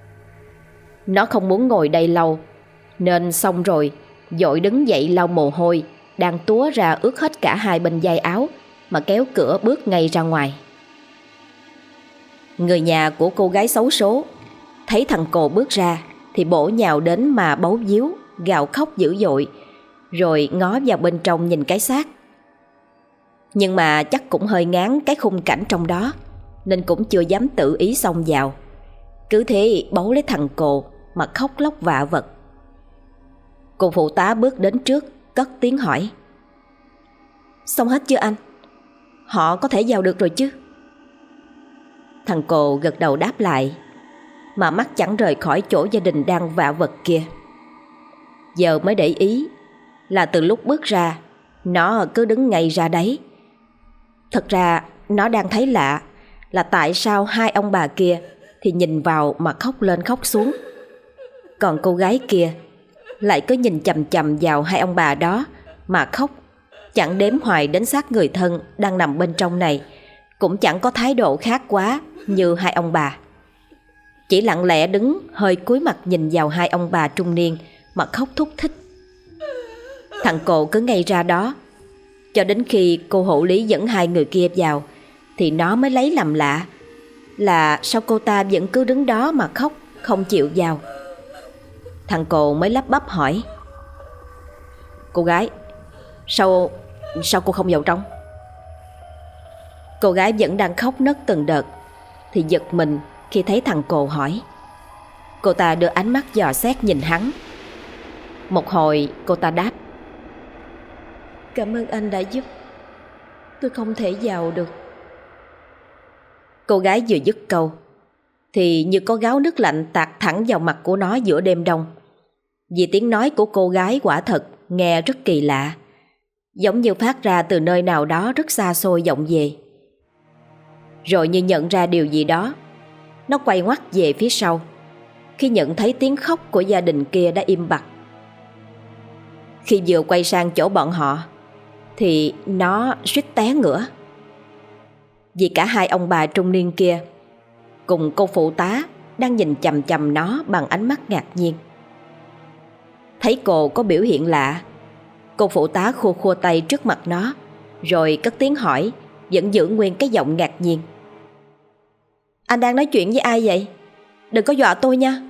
Nó không muốn ngồi đây lâu, nên xong rồi vội đứng dậy lau mồ hôi đang túa ra ướt hết cả hai bên vai áo, mà kéo cửa bước ngay ra ngoài. Người nhà của cô gái xấu số thấy thằng cồ bước ra thì bổ nhào đến mà bấu víu, gào khóc dữ dội, rồi ngó vào bên trong nhìn cái xác. Nhưng mà chắc cũng hơi ngán cái khung cảnh trong đó, nên cũng chưa dám tự ý xông vào. Cứ thế bấu lấy thằng Cồ mà khóc lóc vạ vật. Cô phụ tá bước đến trước, cất tiếng hỏi: "Xong hết chưa anh? Họ có thể vào được rồi chứ?" Thằng Cồ gật đầu đáp lại, mà mắt chẳng rời khỏi chỗ gia đình đang vạ vật kia. Giờ mới để ý là từ lúc bước ra, nó cứ đứng ngay ra đấy. Thật ra nó đang thấy lạ là tại sao hai ông bà kia thì nhìn vào mà khóc lên khóc xuống, còn cô gái kia lại cứ nhìn chằm chằm vào hai ông bà đó mà khóc, chẳng đếm hoài đến xác người thân đang nằm bên trong này, cũng chẳng có thái độ khác quá như hai ông bà. Chỉ lặng lẽ đứng hơi cúi mặt nhìn vào hai ông bà trung niên mà khóc thúc thích. Thằng Cồ cứ ngay ra đó cho đến khi cô hộ lý dẫn hai người kia vào thì nó mới lấy làm lạ là sao cô ta vẫn cứ đứng đó mà khóc, không chịu vào. Thằng Cồ mới lắp bắp hỏi: "Cô gái, sao cô không vào trong?" Cô gái vẫn đang khóc nấc từng đợt thì giật mình khi thấy thằng Cồ hỏi. Cô ta đưa ánh mắt dò xét nhìn hắn. Một hồi cô ta đáp: "Cảm ơn anh đã giúp. Tôi không thể vào được." Cô gái vừa dứt câu thì như có gáo nước lạnh tạt thẳng vào mặt của nó giữa đêm đông. Vì tiếng nói của cô gái quả thật nghe rất kỳ lạ, giống như phát ra từ nơi nào đó rất xa xôi vọng về. Rồi như nhận ra điều gì đó, nó quay ngoắt về phía sau khi nhận thấy tiếng khóc của gia đình kia đã im bặt. Khi vừa quay sang chỗ bọn họ thì nó suýt té ngửa, vì cả hai ông bà trung niên kia cùng cô phụ tá đang nhìn chằm chằm nó bằng ánh mắt ngạc nhiên. Thấy cô có biểu hiện lạ, cô phụ tá khua khua tay trước mặt nó, rồi cất tiếng hỏi, vẫn giữ nguyên cái giọng ngạc nhiên: "Anh đang nói chuyện với ai vậy? Đừng có dọa tôi nha."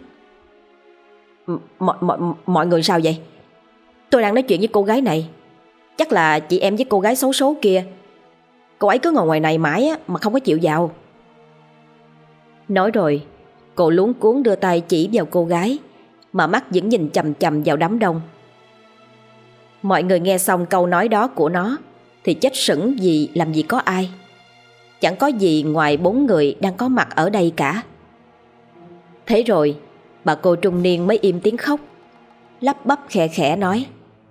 Mọi người sao vậy? Tôi đang nói chuyện với cô gái này. Chắc là chị em với cô gái xấu số kia. Cô ấy cứ ngồi ngoài này mãi mà không có chịu vào." Nói rồi cô luống cuống đưa tay chỉ vào cô gái, mà mắt vẫn nhìn chằm chằm vào đám đông. Mọi người nghe xong câu nói đó của nó thì chết sững, vì làm gì có ai. Chẳng có gì ngoài 4 người đang có mặt ở đây cả. Thế rồi bà cô trung niên mới im tiếng khóc, lắp bắp khẽ khẽ nói: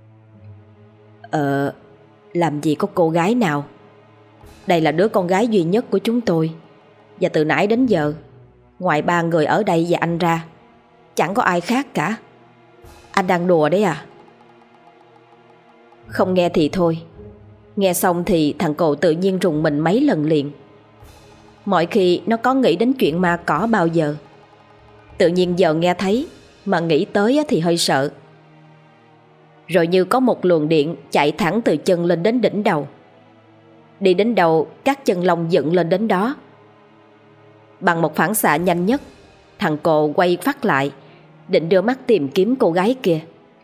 Làm gì có cô gái nào. Đây là đứa con gái duy nhất của chúng tôi, và từ nãy đến giờ, ngoài 3 người ở đây và anh ra, chẳng có ai khác cả. Anh đang đùa đấy à?" Không nghe thì thôi, nghe xong thì thằng Cồ tự nhiên rùng mình mấy lần liền. Mọi khi nó có nghĩ đến chuyện ma cỏ bao giờ, tự nhiên giờ nghe thấy mà nghĩ tới thì hơi sợ. Rồi như có một luồng điện chạy thẳng từ chân lên đến đỉnh đầu. Đi đến đâu các chân lông dựng lên đến đó. Bằng một phản xạ nhanh nhất, thằng Cồ quay phát lại, định đưa mắt tìm kiếm cô gái kia.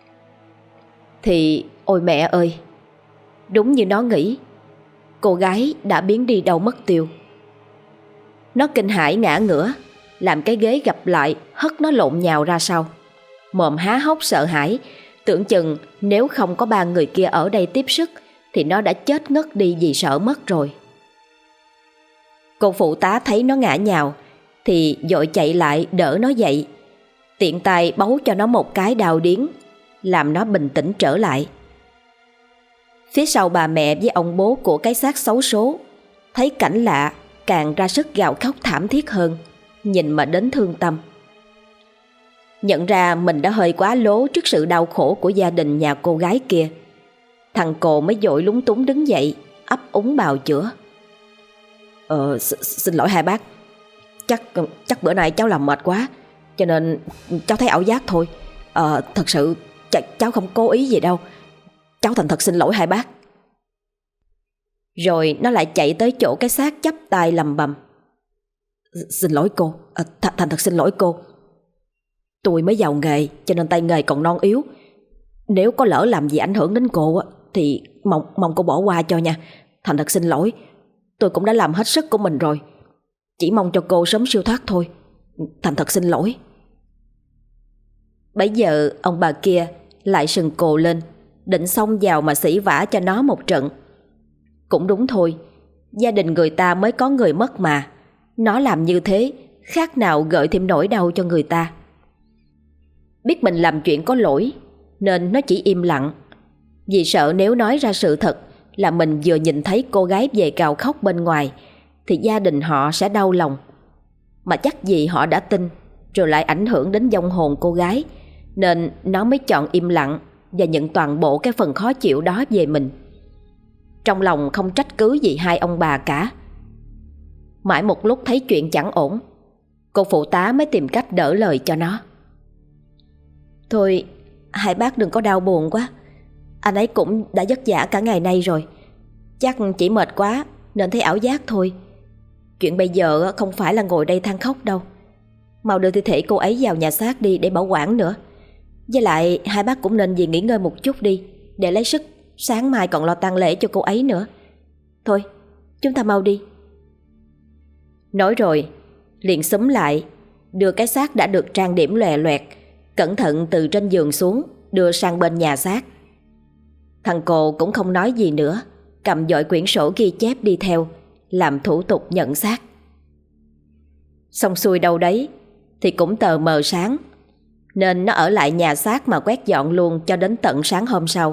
Thì ôi mẹ ơi, đúng như nó nghĩ, cô gái đã biến đi đâu mất tiêu. Nó kinh hãi ngã ngửa, làm cái ghế gập lại hất nó lộn nhào ra sau, mồm há hốc sợ hãi, tưởng chừng nếu không có 3 người kia ở đây tiếp sức thì nó đã chết ngất đi vì sợ mất rồi. Cô phụ tá thấy nó ngã nhào thì vội chạy lại đỡ nó dậy, tiện tay bấu cho nó một cái đau điếng, làm nó bình tĩnh trở lại. Phía sau bà mẹ với ông bố của cái xác xấu số thấy cảnh lạ càng ra sức gào khóc thảm thiết hơn, nhìn mà đến thương tâm. Nhận ra mình đã hơi quá lố trước sự đau khổ của gia đình nhà cô gái kia, thằng Cồ mới vội lúng túng đứng dậy, ấp úng bào chữa: Xin lỗi hai bác, chắc bữa nay cháu làm mệt quá, cho nên cháu thấy ảo giác thôi. Thật sự cháu không cố ý gì đâu. Cháu thành thật xin lỗi hai bác." Rồi nó lại chạy tới chỗ cái xác chắp tay lầm bầm: Xin lỗi cô, thành thật xin lỗi cô. Tôi mới vào nghề cho nên tay nghề còn non yếu. Nếu có lỡ làm gì ảnh hưởng đến cô thì mong cô bỏ qua cho nha. Thành thật xin lỗi. Tôi cũng đã làm hết sức của mình rồi. Chỉ mong cho cô sớm siêu thoát thôi. Thành thật xin lỗi. Bấy giờ ông bà kia lại sừng cồ lên, định xông vào mà xỉ vả cho nó một trận. Cũng đúng thôi, gia đình người ta mới có người mất mà. Nó làm như thế khác nào gợi thêm nỗi đau cho người ta. Biết mình làm chuyện có lỗi nên nó chỉ im lặng, vì sợ nếu nói ra sự thật là mình vừa nhìn thấy cô gái về gào khóc bên ngoài thì gia đình họ sẽ đau lòng. Mà chắc gì họ đã tin, rồi lại ảnh hưởng đến vong hồn cô gái, nên nó mới chọn im lặng và nhận toàn bộ cái phần khó chịu đó về mình. Trong lòng không trách cứ gì hai ông bà cả. Mãi một lúc thấy chuyện chẳng ổn, cô phụ tá mới tìm cách đỡ lời cho nó. Thôi, hai bác đừng có đau buồn quá. Anh ấy cũng đã vất vả cả ngày nay rồi. Chắc chỉ mệt quá nên thấy ảo giác thôi. Chuyện bây giờ không phải là ngồi đây than khóc đâu. Mau đưa thi thể cô ấy vào nhà xác đi để bảo quản nữa. Với lại hai bác cũng nên về nghỉ ngơi một chút đi, để lấy sức sáng mai còn lo tang lễ cho cô ấy nữa. Thôi, chúng ta mau đi. Nói rồi liền xúm lại, đưa cái xác đã được trang điểm lòe loẹt cẩn thận từ trên giường xuống, đưa sang bên nhà xác. Thằng Cồ cũng không nói gì nữa, cầm dội quyển sổ ghi chép đi theo, làm thủ tục nhận xác. Xong xuôi đâu đấy thì cũng tờ mờ sáng, nên nó ở lại nhà xác mà quét dọn luôn cho đến tận sáng hôm sau.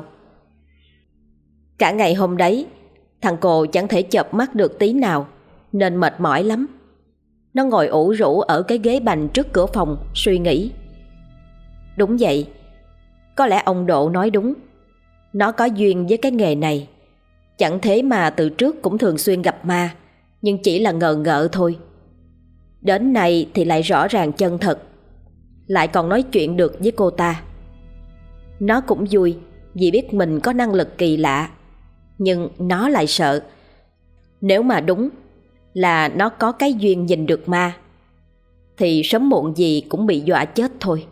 Cả ngày hôm đấy, thằng Cồ chẳng thể chợp mắt được tí nào, nên mệt mỏi lắm. Nó ngồi ủ rũ ở cái ghế bành trước cửa phòng suy nghĩ. Đúng vậy, có lẽ ông Độ nói đúng. Nó có duyên với cái nghề này. Chẳng thế mà từ trước cũng thường xuyên gặp ma, nhưng chỉ là ngờ ngợ thôi. Đến nay thì lại rõ ràng chân thật, lại còn nói chuyện được với cô ta. Nó cũng vui vì biết mình có năng lực kỳ lạ, nhưng nó lại sợ. Nếu mà đúng là nó có cái duyên nhìn được ma, thì sớm muộn gì cũng bị dọa chết thôi.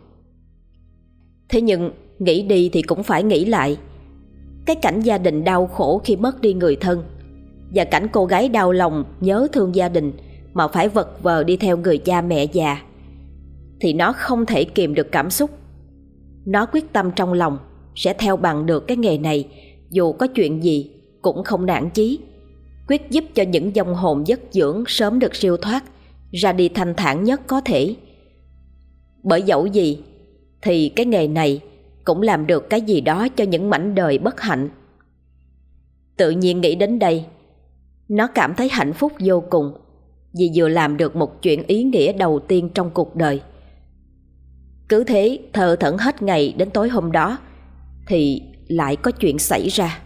Thế nhưng nghĩ đi thì cũng phải nghĩ lại. Cái cảnh gia đình đau khổ khi mất đi người thân, và cảnh cô gái đau lòng nhớ thương gia đình mà phải vật vờ đi theo người cha mẹ già, thì nó không thể kìm được cảm xúc. Nó quyết tâm trong lòng sẽ theo bằng được cái nghề này, dù có chuyện gì cũng không nản chí, quyết giúp cho những vong hồn giấc dưỡng sớm được siêu thoát, ra đi thanh thản nhất có thể. Bởi dẫu gì thì cái nghề này cũng làm được cái gì đó cho những mảnh đời bất hạnh. Tự nhiên nghĩ đến đây, nó cảm thấy hạnh phúc vô cùng, vì vừa làm được một chuyện ý nghĩa đầu tiên trong cuộc đời. Cứ thế thờ thẫn hết ngày đến tối hôm đó, thì lại có chuyện xảy ra.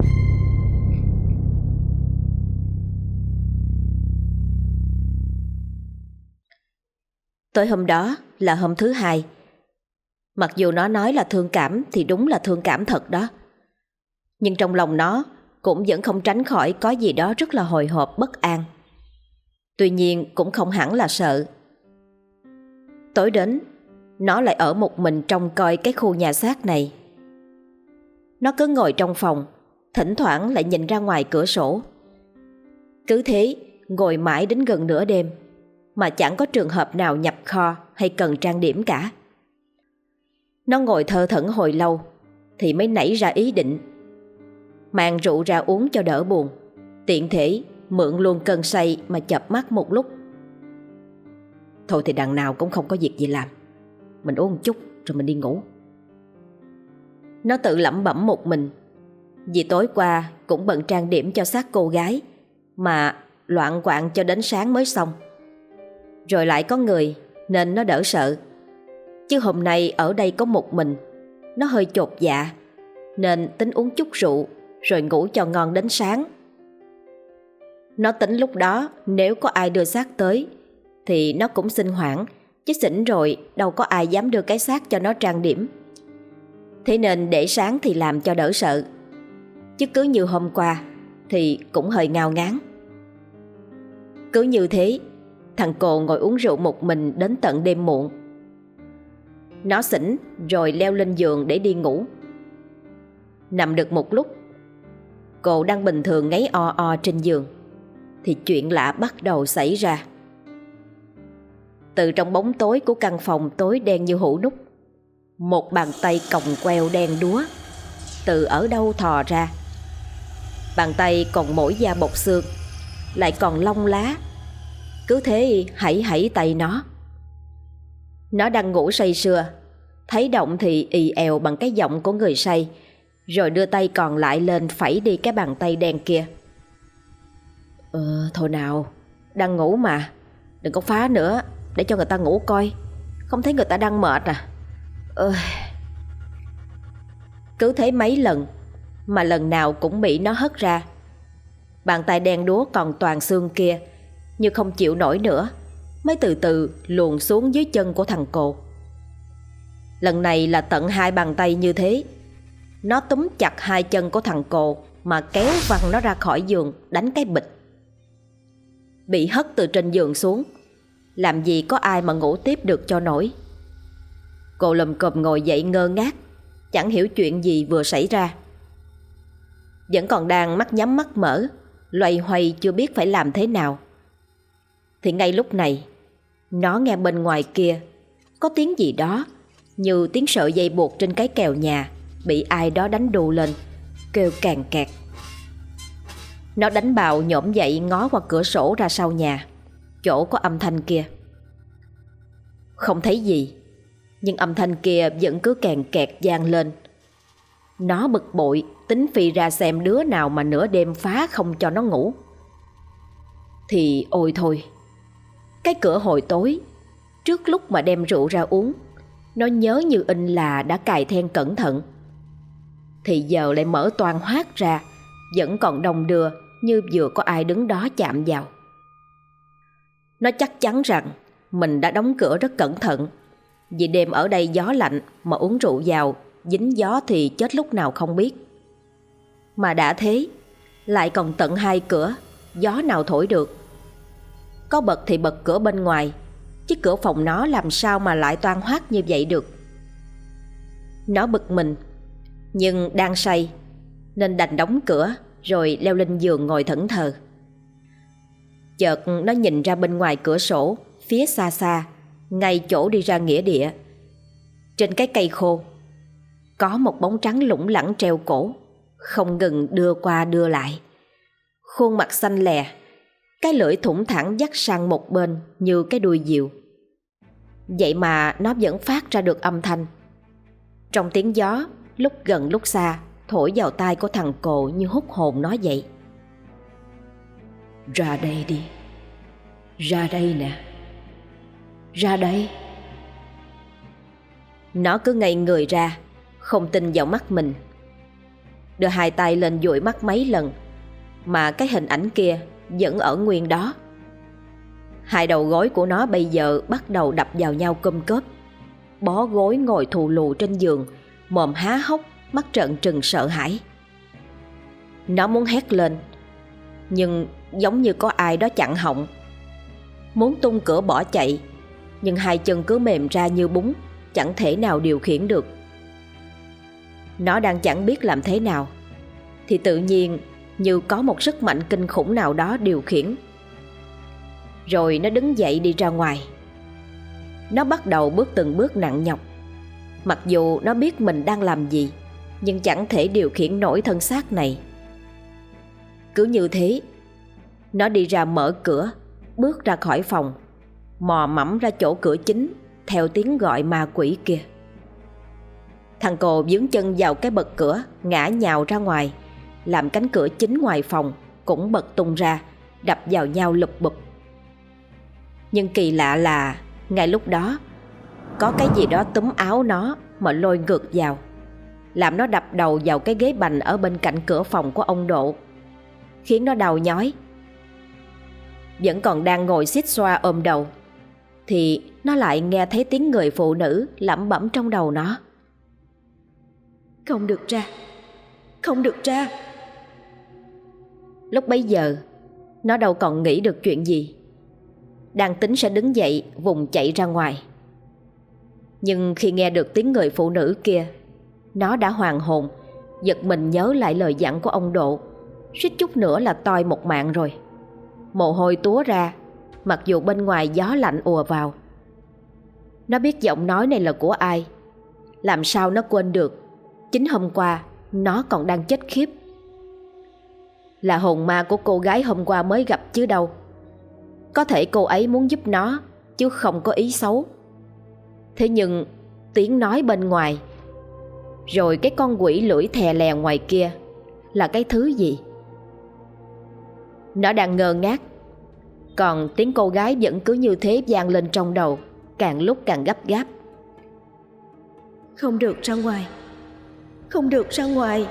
Tối hôm đó là hôm thứ hai. Mặc dù nó nói là thương cảm thì đúng là thương cảm thật đó, nhưng trong lòng nó cũng vẫn không tránh khỏi có gì đó rất là hồi hộp bất an. Tuy nhiên cũng không hẳn là sợ. Tối đến, nó lại ở một mình trông coi cái khu nhà xác này. Nó cứ ngồi trong phòng, thỉnh thoảng lại nhìn ra ngoài cửa sổ. Cứ thế ngồi mãi đến gần nửa đêm mà chẳng có trường hợp nào nhập kho hay cần trang điểm cả. Nó ngồi thơ thẩn hồi lâu thì mới nảy ra ý định mang rượu ra uống cho đỡ buồn, tiện thể mượn luôn cơn say mà chợp mắt một lúc. Thôi thì đằng nào cũng không có việc gì làm, mình uống một chút rồi mình đi ngủ. Nó tự lẩm bẩm một mình, vì tối qua cũng bận trang điểm cho xác cô gái mà loạng quạng cho đến sáng mới xong. Rồi lại có người nên nó đỡ sợ, chứ hôm nay ở đây có một mình, nó hơi chột dạ, nên tính uống chút rượu rồi ngủ cho ngon đến sáng. Nó tính lúc đó nếu có ai đưa xác tới thì nó cũng xin hoãn, chứ xỉn rồi đâu có ai dám đưa cái xác cho nó trang điểm. Thế nên để sáng thì làm cho đỡ sợ, chứ cứ như hôm qua thì cũng hơi ngao ngán. Cứ như thế, thằng Cồ ngồi uống rượu một mình đến tận đêm muộn. Nó xỉn rồi leo lên giường để đi ngủ. Nằm được một lúc, cô đang bình thường ngáy o o trên giường, thì chuyện lạ bắt đầu xảy ra. Từ trong bóng tối của căn phòng tối đen như hũ nút, một bàn tay còng queo đen đúa từ ở đâu thò ra. Bàn tay còn mỗi da bọc xương, lại còn lông lá. Cứ thế hãy hãy tay nó. Nó đang ngủ say sưa, thấy động thì ì èo bằng cái giọng của người say, rồi đưa tay còn lại lên phẩy đi cái bàn tay đen kia. Thôi nào, đang ngủ mà, đừng có phá nữa, để cho người ta ngủ coi. Không thấy người ta đang mệt à? Cứ thế mấy lần, mà lần nào cũng bị nó hất ra. Bàn tay đen đúa còn toàn xương kia, như không chịu nổi nữa, mới từ từ luồn xuống dưới chân của thằng Cồ. Lần này là tận 2 bàn tay như thế. Nó túm chặt 2 chân của thằng Cồ mà kéo văng nó ra khỏi giường, đánh cái bịch. Bị hất từ trên giường xuống, làm gì có ai mà ngủ tiếp được cho nổi. Cô lùm cùm ngồi dậy ngơ ngác, chẳng hiểu chuyện gì vừa xảy ra. Vẫn còn đang mắt nhắm mắt mở, loay hoay chưa biết phải làm thế nào, thì ngay lúc này nó nghe bên ngoài kia có tiếng gì đó, như tiếng sợi dây buộc trên cái kèo nhà bị ai đó đánh đù lên, kêu càng kẹt. Nó đánh bạo nhổm dậy ngó qua cửa sổ ra sau nhà, chỗ có âm thanh kia. Không thấy gì, nhưng âm thanh kia vẫn cứ càng kẹt vang lên. Nó bực bội tính phi ra xem đứa nào mà nửa đêm phá không cho nó ngủ. Thì ôi thôi, cái cửa hồi tối, trước lúc mà đem rượu ra uống, nó nhớ như in là đã cài then cẩn thận, thì giờ lại mở toang hoác ra, vẫn còn đong đưa như vừa có ai đứng đó chạm vào. Nó chắc chắn rằng mình đã đóng cửa rất cẩn thận, vì đêm ở đây gió lạnh mà uống rượu vào, dính gió thì chết lúc nào không biết. Mà đã thế, lại còn tận 2 cửa, gió nào thổi được. Có bật thì bật cửa bên ngoài, chứ cửa phòng nó làm sao mà lại toang hoác như vậy được. Nó bực mình, nhưng đang say nên đành đóng cửa rồi leo lên giường ngồi thẫn thờ. Chợt nó nhìn ra bên ngoài cửa sổ, phía xa xa, ngay chỗ đi ra nghĩa địa, trên cái cây khô có một bóng trắng lủng lẳng treo cổ, không ngừng đưa qua đưa lại. Khuôn mặt xanh lè, cái lưỡi thủng thẳng dắt sang một bên như cái đuôi diều. Vậy mà nó vẫn phát ra được âm thanh. Trong tiếng gió lúc gần lúc xa thổi vào tai của thằng Cồ như hút hồn nó vậy. Ra đây đi, ra đây nè, ra đây. Nó cứ ngây người ra, không tin vào mắt mình, đưa 2 tay lên dụi mắt mấy lần, mà cái hình ảnh kia vẫn ở nguyên đó. 2 đầu gối của nó bây giờ bắt đầu đập vào nhau côm cớp, bó gối ngồi thù lù trên giường, mồm há hốc, mắt trợn trừng sợ hãi. Nó muốn hét lên, nhưng giống như có ai đó chặn họng. Muốn tung cửa bỏ chạy, nhưng 2 chân cứ mềm ra như bún, chẳng thể nào điều khiển được. Nó đang chẳng biết làm thế nào, thì tự nhiên như có một sức mạnh kinh khủng nào đó điều khiển. Rồi nó đứng dậy đi ra ngoài. Nó bắt đầu bước từng bước nặng nhọc. Mặc dù nó biết mình đang làm gì, nhưng chẳng thể điều khiển nổi thân xác này. Cứ như thế, nó đi ra mở cửa, bước ra khỏi phòng, mò mẫm ra chỗ cửa chính theo tiếng gọi ma quỷ kia. Thằng Cồ vướng chân vào cái bật cửa, ngã nhào ra ngoài, làm cánh cửa chính ngoài phòng cũng bật tung ra, đập vào nhau lụp bụp. Nhưng kỳ lạ là ngay lúc đó có cái gì đó túm áo nó mà lôi ngược vào, làm nó đập đầu vào cái ghế bành ở bên cạnh cửa phòng của ông Độ, khiến nó đau nhói. Vẫn còn đang ngồi xích xoa ôm đầu, thì nó lại nghe thấy tiếng người phụ nữ lẩm bẩm trong đầu nó: Không được ra, không được ra. Lúc bấy giờ nó đâu còn nghĩ được chuyện gì, đang tính sẽ đứng dậy vùng chạy ra ngoài. Nhưng khi nghe được tiếng người phụ nữ kia, nó đã hoàn hồn, giật mình nhớ lại lời dặn của ông Độ, suýt chút nữa là toi một mạng rồi. Mồ hôi túa ra, mặc dù bên ngoài gió lạnh ùa vào. Nó biết giọng nói này là của ai. Làm sao nó quên được, chính hôm qua nó còn đang chết khiếp. Là hồn ma của cô gái hôm qua mới gặp chứ đâu. Có thể cô ấy muốn giúp nó, chứ không có ý xấu. Thế nhưng tiếng nói bên ngoài, rồi cái con quỷ lưỡi thè lè ngoài kia là cái thứ gì? Nó đang ngơ ngác, còn tiếng cô gái vẫn cứ như thế vang lên trong đầu, càng lúc càng gấp gáp. Không được ra ngoài, không được ra ngoài.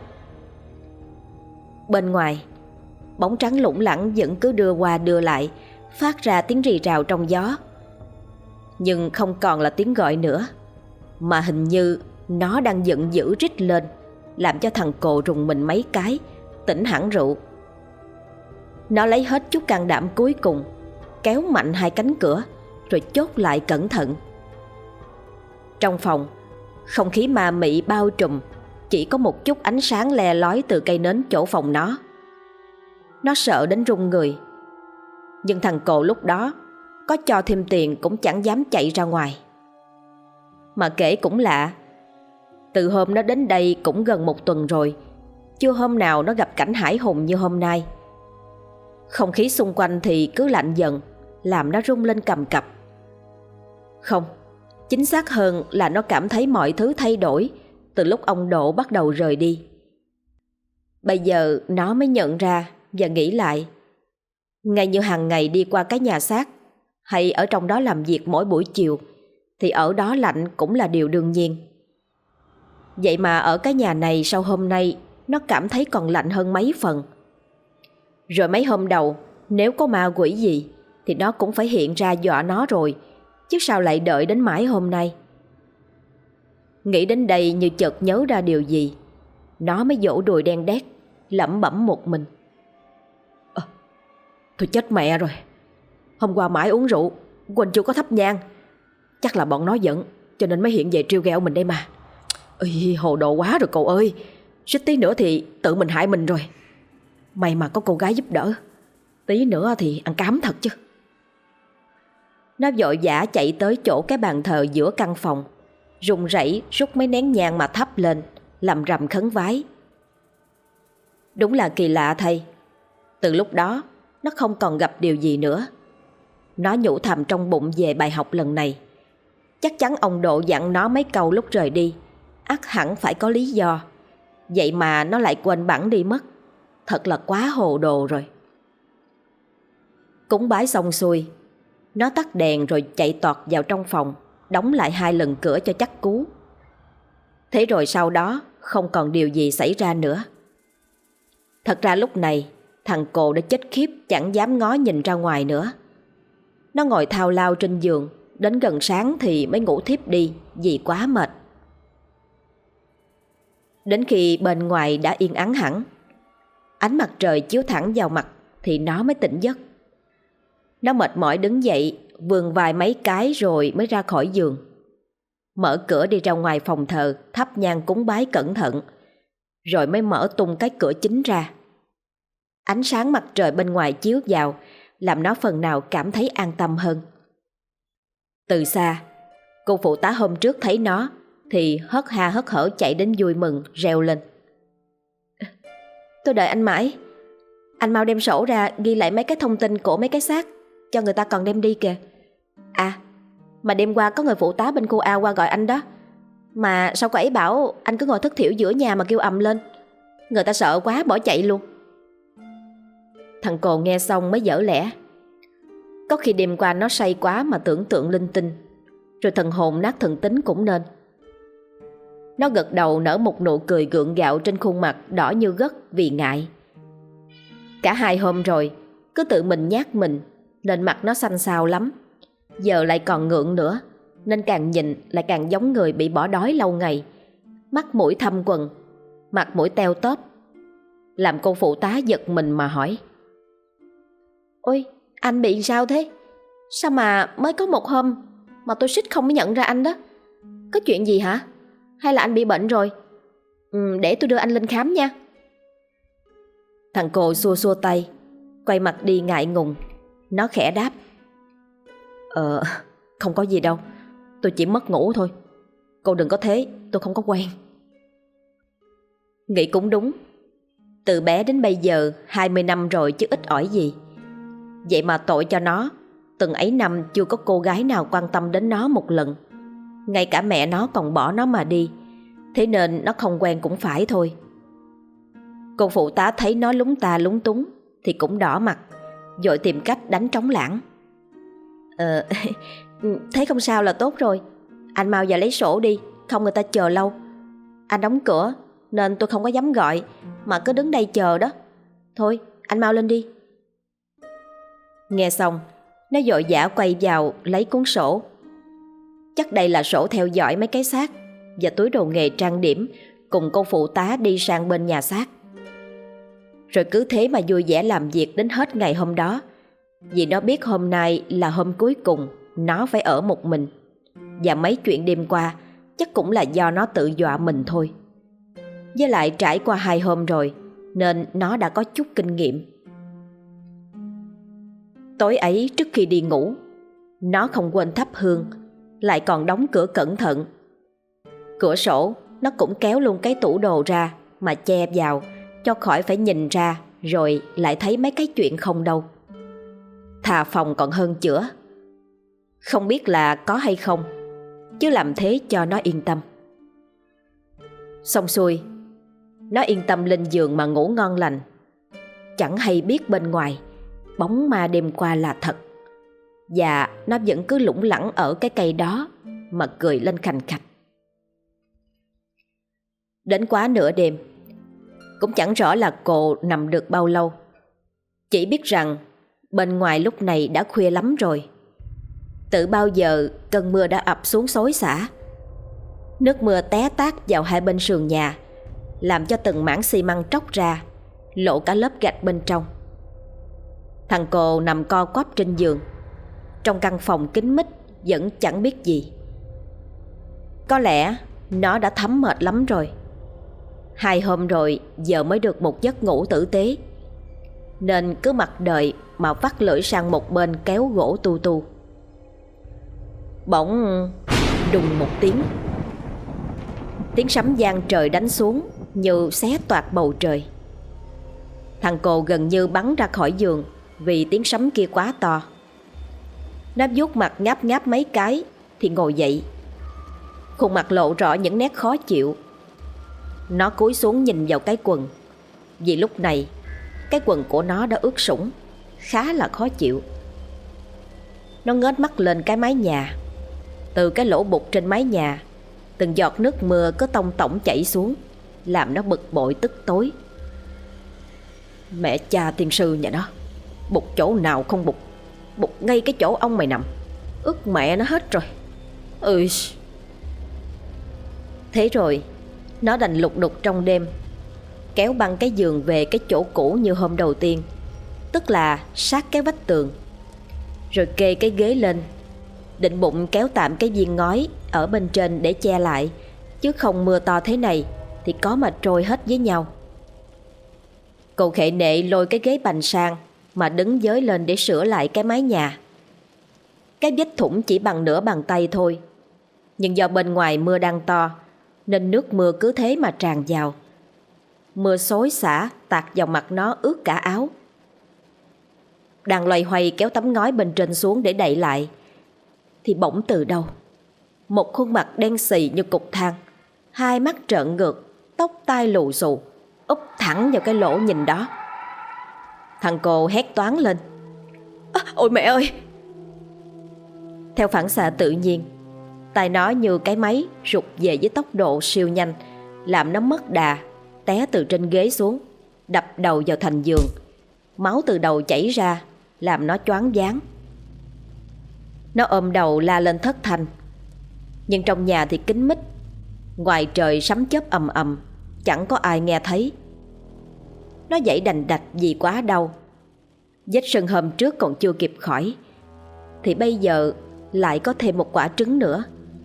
Bên ngoài, bóng trắng lủng lẳng vẫn cứ đưa qua đưa lại, phát ra tiếng rì rào trong gió. Nhưng không còn là tiếng gọi nữa, mà hình như nó đang giận dữ rít lên, làm cho thằng Cồ rùng mình mấy cái, tỉnh hẳn rượu. Nó lấy hết chút can đảm cuối cùng, kéo mạnh hai cánh cửa, rồi chốt lại cẩn thận. Trong phòng, không khí ma mị bao trùm, chỉ có một chút ánh sáng le lói từ cây nến chỗ phòng nó. Nó sợ đến run người. Nhưng thằng Cồ lúc đó có cho thêm tiền cũng chẳng dám chạy ra ngoài. Mà kể cũng lạ, từ hôm nó đến đây cũng gần một tuần rồi, chưa hôm nào nó gặp cảnh hãi hùng như hôm nay. Không khí xung quanh thì cứ lạnh dần, làm nó rung lên cầm cập. Không, chính xác hơn là nó cảm thấy mọi thứ thay đổi từ lúc ông Độ bắt đầu rời đi. Bây giờ nó mới nhận ra và nghĩ lại. Ngay như hàng ngày đi qua cái nhà xác, hay ở trong đó làm việc mỗi buổi chiều, thì ở đó lạnh cũng là điều đương nhiên. Vậy mà ở cái nhà này sau hôm nay, nó cảm thấy còn lạnh hơn mấy phần. Rồi mấy hôm đầu, nếu có ma quỷ gì thì nó cũng phải hiện ra dọa nó rồi, chứ sao lại đợi đến mãi hôm nay. Nghĩ đến đây như chợt nhớ ra điều gì, nó mới vỗ đùi đen đét, lẩm bẩm một mình. Thôi chết mẹ rồi, hôm qua mãi uống rượu, quên chưa có thắp nhang. Chắc là bọn nó giận, cho nên mới hiện về trêu ghẹo mình đây mà. Ây, hồ đồ quá rồi cậu ơi, suýt tí nữa thì tự mình hại mình rồi. May mà có cô gái giúp đỡ, tí nữa thì ăn cám thật chứ. Nó vội vã chạy tới chỗ cái bàn thờ giữa căn phòng, run rẩy rút mấy nén nhang mà thắp lên, làm rầm khấn vái. Đúng là kỳ lạ thay, từ lúc đó nó không còn gặp điều gì nữa. Nó nhủ thầm trong bụng về bài học lần này. Chắc chắn ông Độ dặn nó mấy câu lúc rời đi, ắt hẳn phải có lý do. Vậy mà nó lại quên bẵng đi mất. Thật là quá hồ đồ rồi. Cúng bái xong xuôi, nó tắt đèn rồi chạy tọt vào trong phòng, đóng lại 2 lần cửa cho chắc cú. Thế rồi sau đó không còn điều gì xảy ra nữa. Thật ra lúc này thằng Cồ đã chết khiếp, chẳng dám ngó nhìn ra ngoài nữa. Nó ngồi thao lao trên giường, đến gần sáng thì mới ngủ thiếp đi vì quá mệt. Đến khi bên ngoài đã yên ắng hẳn, ánh mặt trời chiếu thẳng vào mặt thì nó mới tỉnh giấc. Nó mệt mỏi đứng dậy, vươn vai mấy cái rồi mới ra khỏi giường. Mở cửa đi ra ngoài phòng thờ, thắp nhang cúng bái cẩn thận, rồi mới mở tung cái cửa chính ra. Ánh sáng mặt trời bên ngoài chiếu vào, làm nó phần nào cảm thấy an tâm hơn. Từ xa, cô phụ tá hôm trước thấy nó thì hớt ha hớt hở chạy đến vui mừng, reo lên. Tôi đợi anh mãi. Anh mau đem sổ ra ghi lại mấy cái thông tin của mấy cái xác, cho người ta còn đem đi kìa. À, mà đêm qua có người phụ tá bên khu A qua gọi anh đó. Mà sao cô ấy bảo anh cứ ngồi thất thiểu giữa nhà mà kêu ầm lên. Người ta sợ quá bỏ chạy luôn. Thằng Cồ nghe xong mới dở lẽ. Có khi đêm qua nó say quá mà tưởng tượng linh tinh, rồi thần hồn nát thần tính cũng nên. Nó gật đầu nở một nụ cười gượng gạo trên khuôn mặt đỏ như gấc vì ngại. Cả 2 hôm rồi cứ tự mình nhát mình, nên mặt nó xanh xao lắm. Giờ lại còn ngượng nữa, nên càng nhìn lại càng giống người bị bỏ đói lâu ngày. Mắt mũi thâm quầng, mặt mũi teo tóp, làm cô phụ tá giật mình mà hỏi. Ôi, anh bị sao thế? Sao mà mới có 1 hôm mà tôi suýt không mới nhận ra anh đó? Có chuyện gì hả? Hay là anh bị bệnh rồi? Để tôi đưa anh lên khám nha. Thằng cô xua xua tay, quay mặt đi ngại ngùng. Nó khẽ đáp: Không có gì đâu, tôi chỉ mất ngủ thôi. Cô đừng có thế, tôi không có quen. Nghĩ cũng đúng. Từ bé đến bây giờ 20 năm rồi chứ ít ỏi gì. Vậy mà tội cho nó, từng ấy năm chưa có cô gái nào quan tâm đến nó một lần. Ngay cả mẹ nó còn bỏ nó mà đi. Thế nên nó không quen cũng phải thôi. Cô phụ tá thấy nó lúng ta lúng túng thì cũng đỏ mặt, vội tìm cách đánh trống lảng. Thấy không sao là tốt rồi. Anh mau vào lấy sổ đi, không người ta chờ lâu. Anh đóng cửa nên tôi không có dám gọi, mà cứ đứng đây chờ đó. Thôi anh mau lên đi. Nghe xong, nó vội vã quay vào lấy cuốn sổ. Chắc đây là sổ theo dõi mấy cái xác và túi đồ nghề trang điểm, cùng cô phụ tá đi sang bên nhà xác. Rồi cứ thế mà vui vẻ làm việc đến hết ngày hôm đó. Vì nó biết hôm nay là hôm cuối cùng nó phải ở một mình. Và mấy chuyện đêm qua chắc cũng là do nó tự dọa mình thôi. Với lại trải qua 2 hôm rồi nên nó đã có chút kinh nghiệm. Tối ấy trước khi đi ngủ, nó không quên thắp hương, lại còn đóng cửa cẩn thận. Cửa sổ nó cũng kéo luôn cái tủ đồ ra mà che vào, cho khỏi phải nhìn ra rồi lại thấy mấy cái chuyện không đâu. Thà phòng còn hơn chữa. Không biết là có hay không, chứ làm thế cho nó yên tâm. Xong xuôi, nó yên tâm lên giường mà ngủ ngon lành. Chẳng hay biết bên ngoài bóng ma đêm qua là thật. Và nó vẫn cứ lủng lẳng ở cái cây đó mà cười lên khành khạch. Đến quá nửa đêm, cũng chẳng rõ là cô nằm được bao lâu. Chỉ biết rằng bên ngoài lúc này đã khuya lắm rồi. Từ bao giờ cơn mưa đã ập xuống xối xả. Nước mưa té tát vào hai bên sườn nhà, làm cho từng mảng xi măng tróc ra, lộ cả lớp gạch bên trong. Thằng cô nằm co quắp trên giường, trong căn phòng kín mít vẫn chẳng biết gì. Có lẽ nó đã thấm mệt lắm rồi. 2 hôm rồi giờ mới được một giấc ngủ tử tế, nên cứ mặc đợi mà vắt lưỡi sang một bên kéo gỗ tu tu. Bỗng đùng một tiếng. Tiếng sấm vang trời đánh xuống như xé toạc bầu trời. Thằng cô gần như bắn ra khỏi giường vì tiếng sấm kia quá to. Nó vuốt mặt ngáp ngáp mấy cái thì ngồi dậy. Khuôn mặt lộ rõ những nét khó chịu. Nó cúi xuống nhìn vào cái quần, vì lúc này cái quần của nó đã ướt sũng, khá là khó chịu. Nó ngước mắt lên cái mái nhà. Từ cái lỗ bụt trên mái nhà, từng giọt nước mưa cứ tông tổng chảy xuống, làm nó bực bội tức tối. Mẹ cha tiên sư nhà nó, bụt chỗ nào không bụt, bụt ngay cái chỗ ông mày nằm, ướt mẹ nó hết rồi. Thế rồi nó đành lục đục trong đêm kéo băng cái giường về cái chỗ cũ như hôm đầu tiên, tức là sát cái vách tường. Rồi kê cái ghế lên, định bụng kéo tạm cái viên ngói ở bên trên để che lại, chứ không mưa to thế này thì có mà trôi hết với nhau. Cô khệ nệ lôi cái ghế bành sang mà đứng giới lên để sửa lại cái mái nhà. Cái vết thủng chỉ bằng nửa bàn tay thôi, nhưng do bên ngoài mưa đang to nên nước mưa cứ thế mà tràn vào. Mưa xối xả tạt vào mặt nó ướt cả áo. Đang loay hoay kéo tấm ngói bên trên xuống để đậy lại thì bỗng từ đâu một khuôn mặt đen xì như cục than, hai mắt trợn ngược, tóc tai lù xù, úp thẳng vào cái lỗ nhìn đó. Thằng cô hét toáng lên: Ôi mẹ ơi! Theo phản xạ tự nhiên, tay nó như cái máy rụt về với tốc độ siêu nhanh, làm nó mất đà, té từ trên ghế xuống, đập đầu vào thành giường. Máu từ đầu chảy ra, làm nó choáng váng. Nó ôm đầu la lên thất thanh. Nhưng trong nhà thì kín mít, ngoài trời sấm chớp ầm ầm, chẳng có ai nghe thấy. Nó dãy đành đạch vì quá đau. Vết sưng hôm trước còn chưa kịp khỏi, thì bây giờ lại có thêm một quả trứng nữa.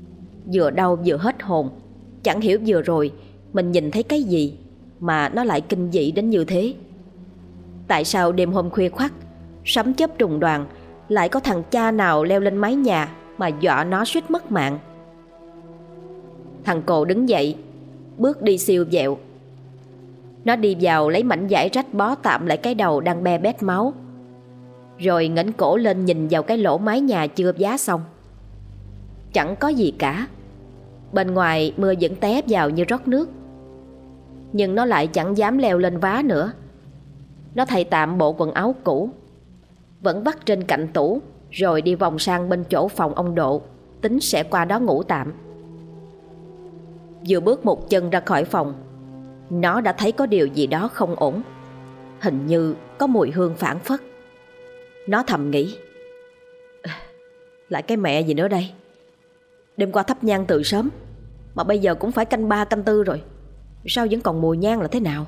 vừa đau vừa hết hồn. Chẳng hiểu vừa rồi mình nhìn thấy cái gì mà nó lại kinh dị đến như thế. Tại sao đêm hôm khuya khoắt, sấm chớp đùng đoàng, lại có thằng cha nào leo lên mái nhà mà dọa nó suýt mất mạng? Thằng Cồ đứng dậy, bước đi siêu vẹo. Nó đi vào lấy mảnh vải rách bó tạm lại cái đầu đang be bét máu, rồi ngẩng cổ lên nhìn vào cái lỗ mái nhà chưa vá xong. Chẳng có gì cả. Bên ngoài mưa vẫn té vào như rót nước. Nhưng nó lại chẳng dám leo lên vá nữa. Nó thay tạm bộ quần áo cũ, vẫn vắt trên cạnh tủ, rồi đi vòng sang bên chỗ phòng ông Độ, tính sẽ qua đó ngủ tạm. Vừa bước một chân ra khỏi phòng, nó đã thấy có điều gì đó không ổn. Hình như có mùi hương phảng phất. Nó thầm nghĩ, lại cái mẹ gì nữa đây? Đêm qua thắp nhang từ sớm, mà bây giờ cũng phải canh 3 canh 4 rồi, sao vẫn còn mùi nhang là thế nào?